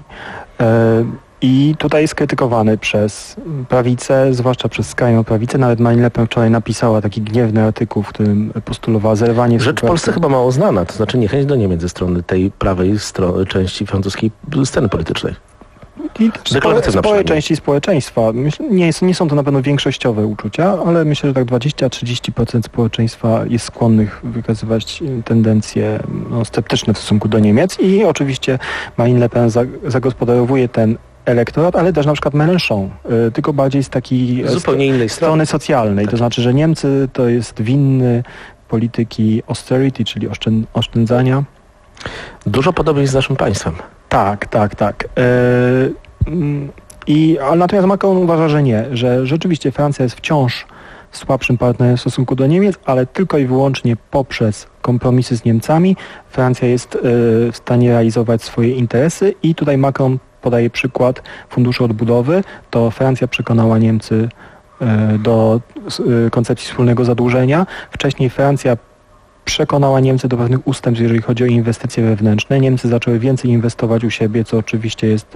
[SPEAKER 3] I tutaj jest krytykowany przez prawicę, zwłaszcza przez skrajną prawicę. Nawet Marine Le Pen wczoraj napisała taki gniewny artykuł, w którym postulowała zerwanie...
[SPEAKER 2] Rzecz w Polsce chyba mało znana, to znaczy niechęć do Niemiec ze strony tej prawej stro- części francuskiej sceny politycznej.
[SPEAKER 3] I spore, spore części społeczeństwa. Myślę, nie, jest, nie są to na pewno większościowe uczucia, ale myślę, że tak dwadzieścia do trzydziestu procent społeczeństwa jest skłonnych wykazywać tendencje no, sceptyczne w stosunku do Niemiec i oczywiście Marine Le Pen zagospodarowuje ten elektorat, ale też na przykład Mélenchon, y, tylko bardziej z takiej
[SPEAKER 2] zupełnie innej strony,
[SPEAKER 3] strony socjalnej. Tak. To znaczy, że Niemcy to jest winny polityki austerity, czyli oszczęd, oszczędzania.
[SPEAKER 2] Dużo podobieństw z naszym państwem.
[SPEAKER 3] Tak, tak, tak. Yy, i, ale natomiast Macron uważa, że nie, że rzeczywiście Francja jest wciąż słabszym partnerem w stosunku do Niemiec, ale tylko i wyłącznie poprzez kompromisy z Niemcami Francja jest yy, w stanie realizować swoje interesy i tutaj Macron podaje przykład Funduszu Odbudowy. To Francja przekonała Niemcy yy, do yy, koncepcji wspólnego zadłużenia. Wcześniej Francja przekonała Niemcy do pewnych ustępstw, jeżeli chodzi o inwestycje wewnętrzne. Niemcy zaczęły więcej inwestować u siebie, co oczywiście jest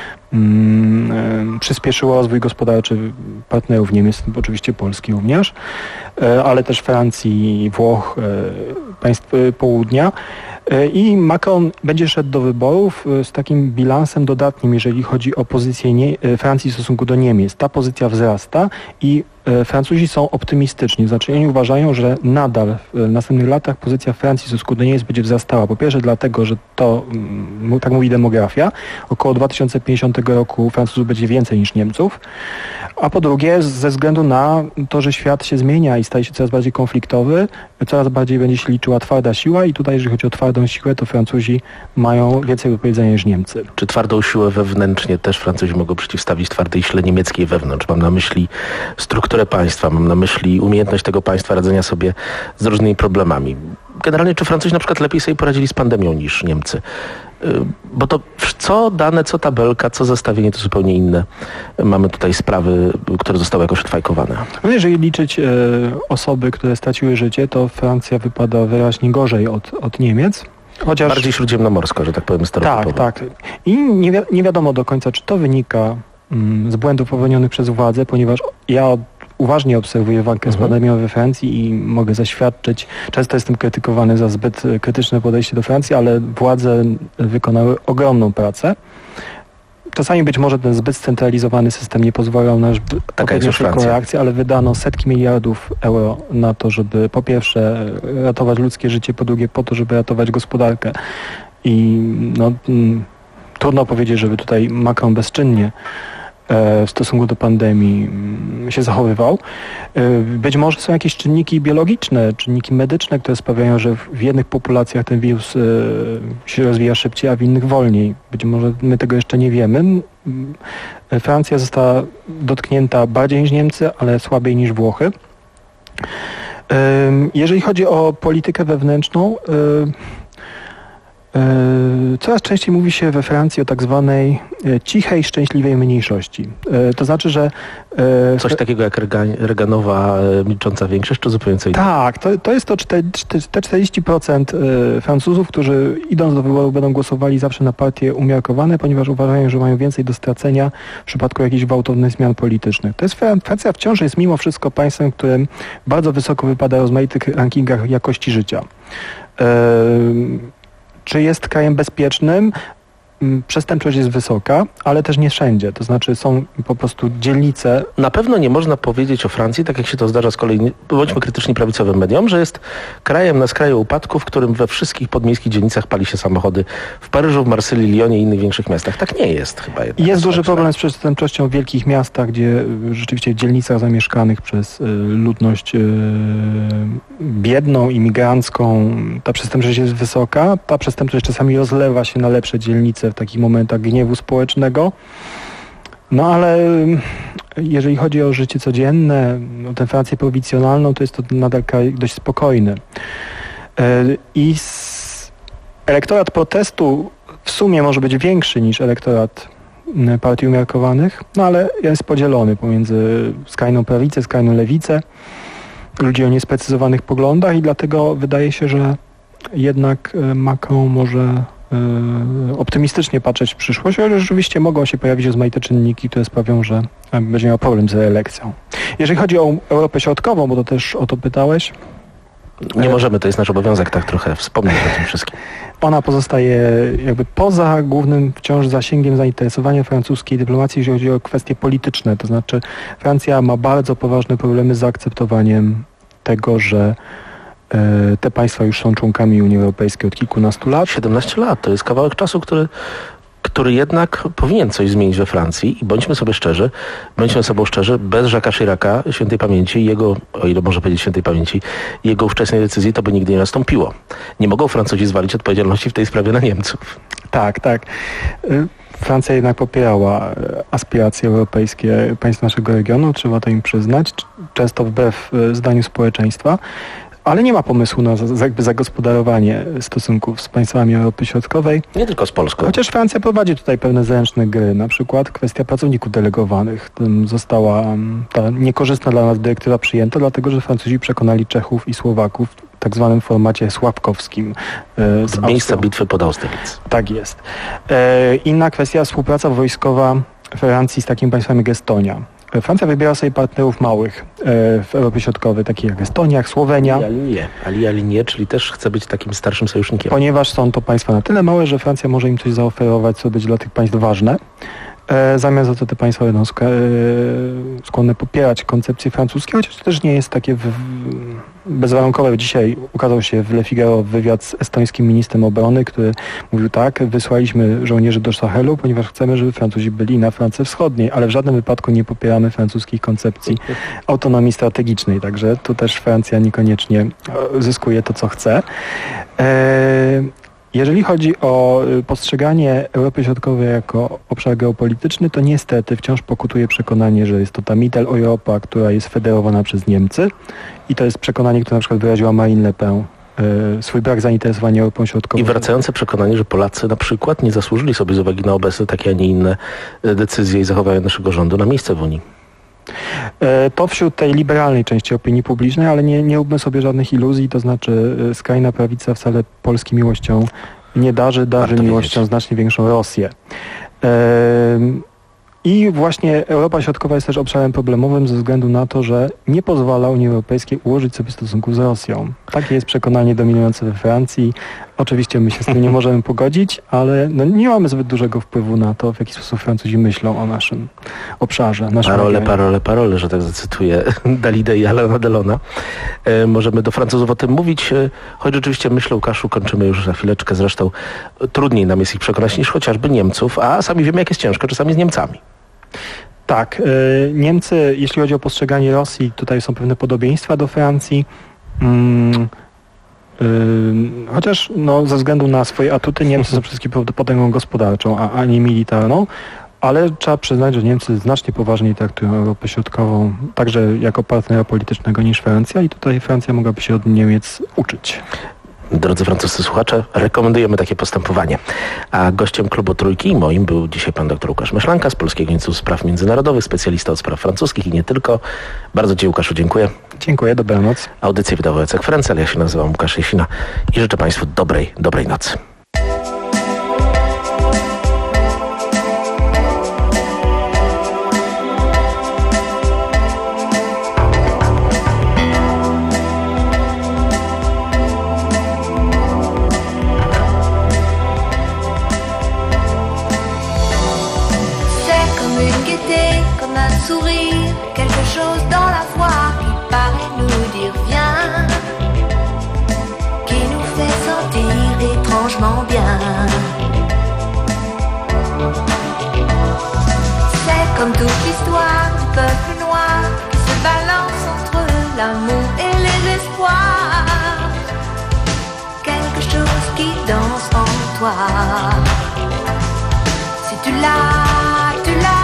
[SPEAKER 3] mm, y, przyspieszyło rozwój gospodarczy partnerów Niemiec, oczywiście Polski również, y, ale też Francji, Włoch, y, państw y, południa. Y, I Macron będzie szedł do wyborów y, z takim bilansem dodatnim, jeżeli chodzi o pozycję nie, y, Francji w stosunku do Niemiec. Ta pozycja wzrasta i Francuzi są optymistyczni, znaczy oni uważają, że nadal w następnych latach pozycja Francji w stosunku do Niemiec będzie wzrastała. Po pierwsze dlatego, że to, tak mówi demografia, około dwa tysiące pięćdziesiątego roku Francuzów będzie więcej niż Niemców, a po drugie ze względu na to, że świat się zmienia i staje się coraz bardziej konfliktowy, coraz bardziej będzie się liczyła twarda siła i tutaj jeżeli chodzi o twardą siłę, to Francuzi mają więcej do powiedzenia niż Niemcy.
[SPEAKER 2] Czy twardą siłę wewnętrznie też Francuzi mogą przeciwstawić twardej sile niemieckiej wewnątrz? Mam na myśli strukturę państwa, mam na myśli umiejętność tego państwa radzenia sobie z różnymi problemami. Generalnie czy Francuzi na przykład lepiej sobie poradzili z pandemią niż Niemcy? Bo to co dane, co tabelka, co zestawienie to zupełnie inne. Mamy tutaj sprawy, które zostały jakoś odfajkowane.
[SPEAKER 3] No jeżeli liczyć e, osoby, które straciły życie, to Francja wypada wyraźnie gorzej od, od Niemiec. Chociaż...
[SPEAKER 2] Bardziej śródziemnomorska, że tak powiem, stereotypowo.
[SPEAKER 3] Tak, tak. I nie, wi- nie wiadomo do końca, czy to wynika mm, z błędów popełnionych przez władze, ponieważ ja od, uważnie obserwuję walkę
[SPEAKER 2] Mhm.
[SPEAKER 3] z pandemią we Francji i mogę zaświadczyć, często jestem krytykowany za zbyt e, krytyczne podejście do Francji, ale władze wykonały ogromną pracę. Czasami być może ten zbyt scentralizowany system nie pozwalał na
[SPEAKER 2] Taka jest już
[SPEAKER 3] szybką
[SPEAKER 2] Francja.
[SPEAKER 3] reakcję, ale wydano setki miliardów euro na to, żeby po pierwsze ratować ludzkie życie, po drugie po to, żeby ratować gospodarkę. I no, mm, trudno powiedzieć, żeby tutaj Macron bezczynnie e, w stosunku do pandemii mm, się zachowywał. E, być może są jakieś czynniki biologiczne, czynniki medyczne, które sprawiają, że w, w jednych populacjach ten wirus e, się rozwija szybciej, a w innych wolniej. Być może my tego jeszcze nie wiemy. Mm, Francja została dotknięta bardziej niż Niemcy, ale słabiej niż Włochy. E, jeżeli chodzi o politykę wewnętrzną, e, E, Coraz częściej mówi się we Francji o tak zwanej e, cichej, szczęśliwej mniejszości. E, To znaczy, że... e,
[SPEAKER 2] Coś takiego jak Reagan, Reaganowa e, milcząca większość, czy zupełnie co innego?
[SPEAKER 3] Tak, to, to jest to czter- czter- te czterdzieści procent e, Francuzów, którzy idąc do wyborów będą głosowali zawsze na partie umiarkowane, ponieważ uważają, że mają więcej do stracenia w przypadku jakichś gwałtownych zmian politycznych. To jest Fran- Francja wciąż jest mimo wszystko państwem, którym bardzo wysoko wypada w rozmaitych rankingach jakości życia. E, Czy jest krajem bezpiecznym? Mm, Przestępczość jest wysoka, ale też nie wszędzie. To znaczy są po prostu dzielnice.
[SPEAKER 2] Na pewno nie można powiedzieć o Francji, tak jak się to zdarza z kolei, nie- bądźmy krytyczni prawicowym mediom, że jest krajem na skraju upadku, w którym we wszystkich podmiejskich dzielnicach pali się samochody. W Paryżu, w Marsylii, Lyonie i innych większych miastach. Tak nie jest chyba jednak.
[SPEAKER 3] Jest duży
[SPEAKER 2] Tak,
[SPEAKER 3] problem z przestępczością w wielkich miastach, gdzie y, rzeczywiście w dzielnicach zamieszkanych przez y, ludność y, biedną, imigrancką, ta przestępczość jest wysoka. Ta przestępczość czasami rozlewa się na lepsze dzielnice w takich momentach gniewu społecznego. No ale y, jeżeli chodzi o życie codzienne, no, tę Francję prowincjonalną, to jest to nadal kraj dość spokojny. Y, I s- elektorat protestu w sumie może być większy niż elektorat m, partii umiarkowanych, no ale jest podzielony pomiędzy skrajną prawicę, skrajną lewicę, ludzi o niesprecyzowanych poglądach i dlatego wydaje się, że jednak e, Macron może e, optymistycznie patrzeć w przyszłość, ale rzeczywiście mogą się pojawić rozmaite czynniki, które sprawią, że e, będzie miał problem z reelekcją. Jeżeli chodzi o Europę Środkową, bo to też o to pytałeś,
[SPEAKER 2] Nie możemy, to jest nasz obowiązek, tak trochę wspomnieć o tym wszystkim.
[SPEAKER 3] ona pozostaje jakby poza głównym wciąż zasięgiem zainteresowania francuskiej dyplomacji, jeżeli chodzi o kwestie polityczne. To znaczy Francja ma bardzo poważne problemy z zaakceptowaniem tego, że e, te państwa już są członkami Unii Europejskiej od kilkunastu lat.
[SPEAKER 2] siedemnaście lat to jest kawałek czasu, który, który jednak powinien coś zmienić we Francji i bądźmy sobie szczerzy, bądźmy sobie szczerzy, bez Jacques'a Chiraca, świętej pamięci i jego, o ile można powiedzieć świętej pamięci, jego ówczesnej decyzji, to by nigdy nie nastąpiło. Nie mogą Francuzi zwalić odpowiedzialności w tej sprawie na Niemców.
[SPEAKER 3] Tak, tak. Y, Francja jednak popierała e, aspiracje europejskie państw naszego regionu, trzeba to im przyznać, c- często wbrew e, zdaniu społeczeństwa, ale nie ma pomysłu na za- jakby zagospodarowanie stosunków z państwami Europy Środkowej.
[SPEAKER 2] Nie tylko z Polską.
[SPEAKER 3] Chociaż Francja prowadzi tutaj pewne zręczne gry, na przykład kwestia pracowników delegowanych. Tym została mm, ta niekorzystna dla nas dyrektywa przyjęta, dlatego że Francuzi przekonali Czechów i Słowaków w tak zwanym formacie sławkowskim. e, z
[SPEAKER 2] Z miejsca
[SPEAKER 3] Austrią.
[SPEAKER 2] bitwy pod Austerlitz.
[SPEAKER 3] Tak jest. E, inna kwestia, współpraca wojskowa Francji z takimi państwami jak Estonia. E, Francja wybiera sobie partnerów małych e, w Europie Środkowej, takich jak Estonia, jak Słowenia,
[SPEAKER 2] Ali nie. Ali, ali nie, czyli też chce być takim starszym sojusznikiem.
[SPEAKER 3] ponieważ są to państwa na tyle małe, że Francja może im coś zaoferować, co będzie dla tych państw ważne. E, zamiast za to te państwa będą sk- e, skłonne popierać koncepcje francuskie, chociaż to też nie jest takie w, w, bezwarunkowe. Dzisiaj ukazał się w Le Figaro wywiad z estońskim ministrem obrony, który mówił tak, wysłaliśmy żołnierzy do Sahelu, ponieważ chcemy, żeby Francuzi byli na flance wschodniej, ale w żadnym wypadku nie popieramy francuskich koncepcji autonomii strategicznej, także tu też Francja niekoniecznie e, zyskuje to, co chce. E, Jeżeli chodzi o y, postrzeganie Europy Środkowej jako obszar geopolityczny, to niestety wciąż pokutuje przekonanie, że jest to ta Mitteleuropa, która jest federowana przez Niemcy i to jest przekonanie, które na przykład wyraziła Marine Le Pen, y, swój brak zainteresowania Europą Środkową.
[SPEAKER 2] I wracające przekonanie, że Polacy na przykład nie zasłużyli sobie z uwagi na obecne takie, a nie inne e, decyzje i zachowania naszego rządu na miejsce w Unii.
[SPEAKER 3] To wśród tej liberalnej części opinii publicznej, ale nie, nie róbmy sobie żadnych iluzji, to znaczy skrajna prawica wcale Polski miłością nie darzy, darzy
[SPEAKER 2] Warto
[SPEAKER 3] miłością
[SPEAKER 2] wiedzieć.
[SPEAKER 3] znacznie większą Rosję. I właśnie Europa Środkowa jest też obszarem problemowym ze względu na to, że nie pozwala Unii Europejskiej ułożyć sobie stosunków z Rosją. Takie jest przekonanie dominujące we Francji. Oczywiście my się z tym nie możemy pogodzić, ale no nie mamy zbyt dużego wpływu na to, w jaki sposób Francuzi myślą o naszym obszarze. Naszym
[SPEAKER 2] Parole,
[SPEAKER 3] regionie.
[SPEAKER 2] parole, parole, że tak zacytuję Dalidę i Alana Delona. E, możemy do Francuzów o tym mówić, e, choć rzeczywiście myślę, Łukaszu, kończymy już za chwileczkę, zresztą e, trudniej nam jest ich przekonać niż chociażby Niemców, a sami wiemy, jak jest ciężko czasami z Niemcami.
[SPEAKER 3] Tak, y, Niemcy, jeśli chodzi o postrzeganie Rosji, tutaj są pewne podobieństwa do Francji. Mm, y, chociaż no, ze względu na swoje atuty Niemcy są przede wszystkim potęgą gospodarczą, a, a nie militarną. Ale trzeba przyznać, że Niemcy znacznie poważniej traktują Europę Środkową, także jako partnera politycznego niż Francja i tutaj Francja mogłaby się od Niemiec uczyć.
[SPEAKER 2] Drodzy francuscy słuchacze, rekomendujemy takie postępowanie. A gościem klubu Trójki i moim był dzisiaj pan dr Łukasz Myślanka z Polskiego Instytutu Spraw Międzynarodowych, specjalista od spraw francuskich i nie tylko. Bardzo ci, Łukaszu, dziękuję.
[SPEAKER 3] Dziękuję, dobranoc.
[SPEAKER 2] Audycję wydał Jacek Ferenc, ale ja się nazywam Łukasz Jesina i życzę państwu dobrej, dobrej nocy.
[SPEAKER 5] Sourire, quelque chose dans la voix qui paraît nous dire viens, qui nous fait sentir étrangement bien. C'est comme toute l'histoire du peuple noir qui se balance entre l'amour et les espoirs. Quelque chose qui danse en toi. Si tu l'as, tu l'as.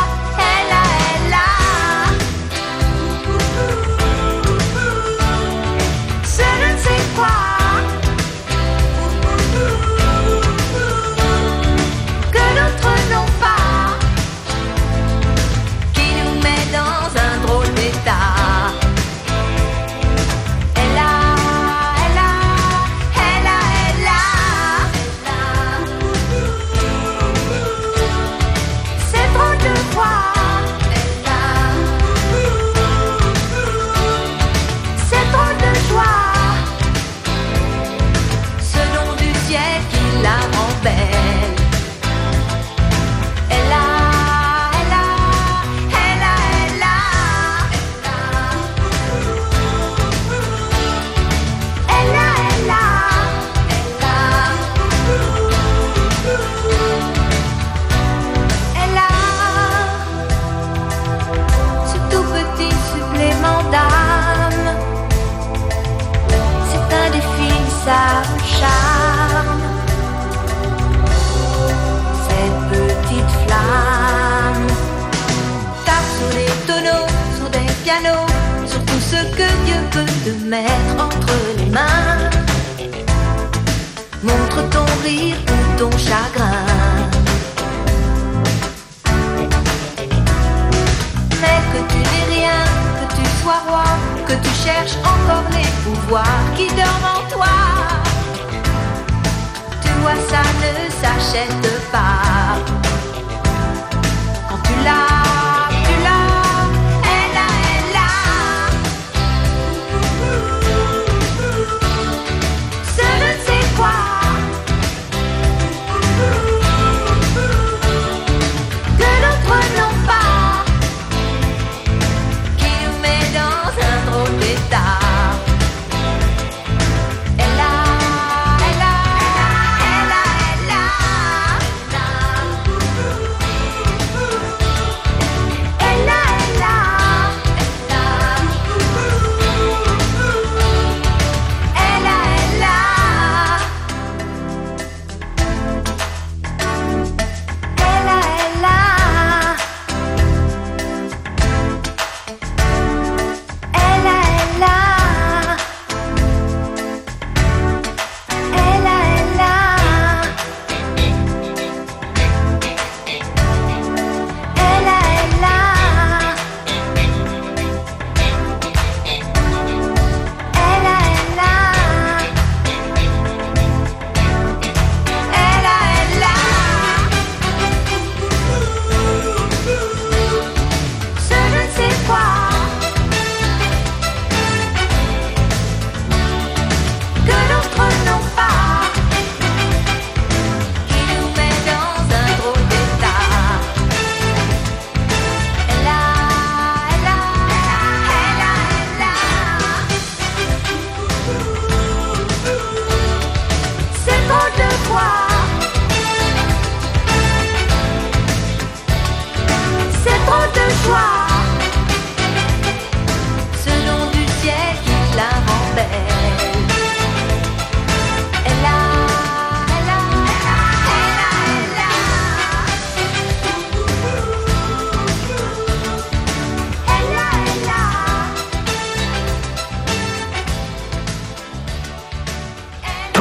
[SPEAKER 5] Sur tout ce que Dieu peut te mettre entre les mains. Montre ton rire ou ton chagrin. Mais que tu n'aies rien, que tu sois roi, que tu cherches encore les pouvoirs qui dorment en toi. Tu vois, ça ne s'achète pas. Quand tu l'as, tu l'as. Elle a, elle a, elle a, elle a,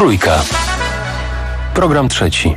[SPEAKER 1] Trójka. Program trzeci.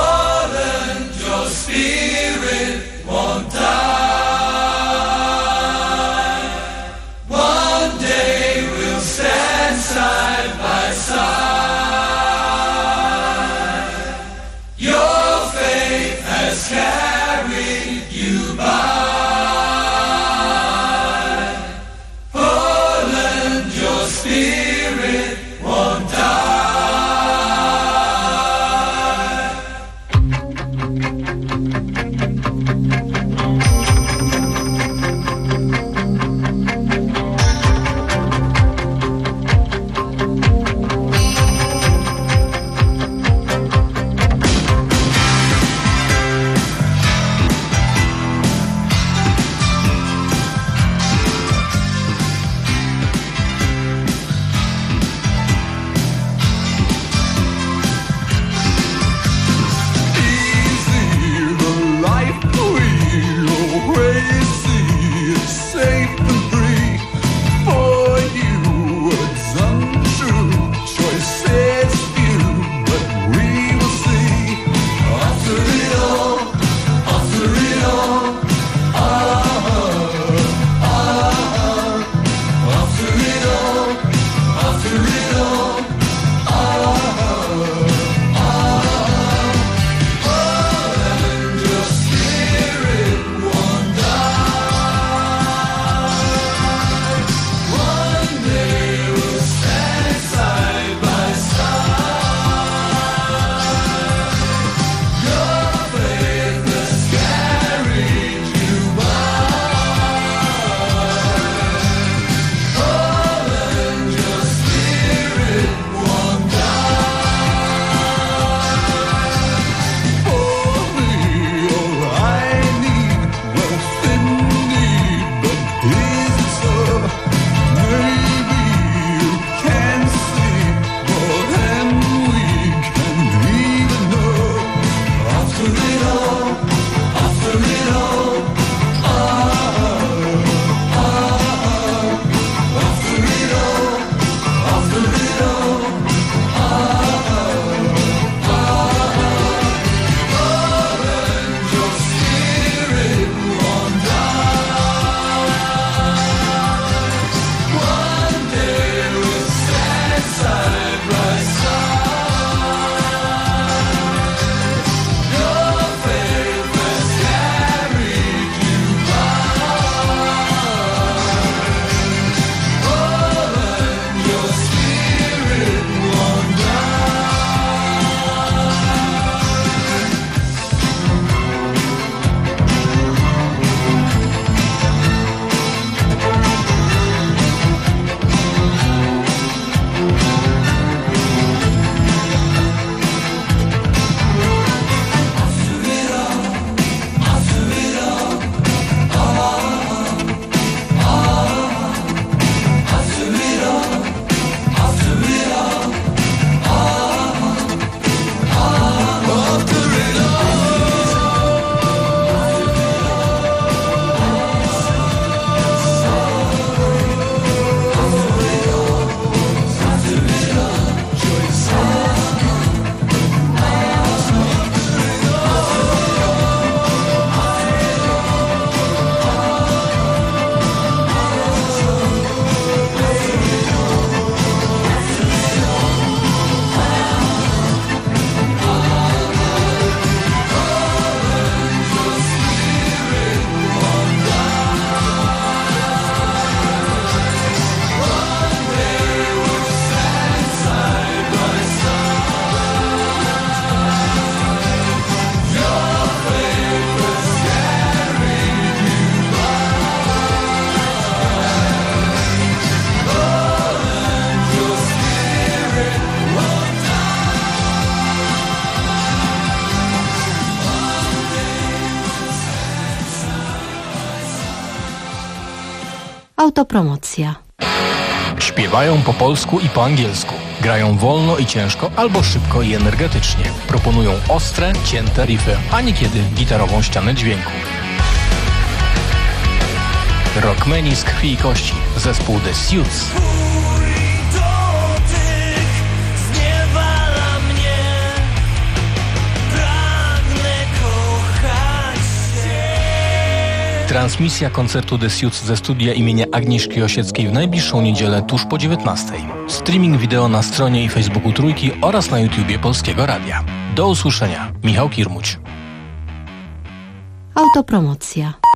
[SPEAKER 6] Autopromocja.
[SPEAKER 7] Śpiewają po polsku i po angielsku. Grają wolno i ciężko, albo szybko i energetycznie. Proponują ostre, cięte riffy, a niekiedy gitarową ścianę dźwięku. Rockmeni z krwi i kości. Zespół The Suits.
[SPEAKER 8] Twój dotyk z nieba
[SPEAKER 7] Transmisja koncertu The Suits ze studia imienia Agnieszki Osieckiej w najbliższą niedzielę tuż po dziewiętnastej. Streaming wideo na stronie i Facebooku Trójki oraz na YouTubie Polskiego Radia. Do usłyszenia. Michał Kirmuć.
[SPEAKER 6] Autopromocja.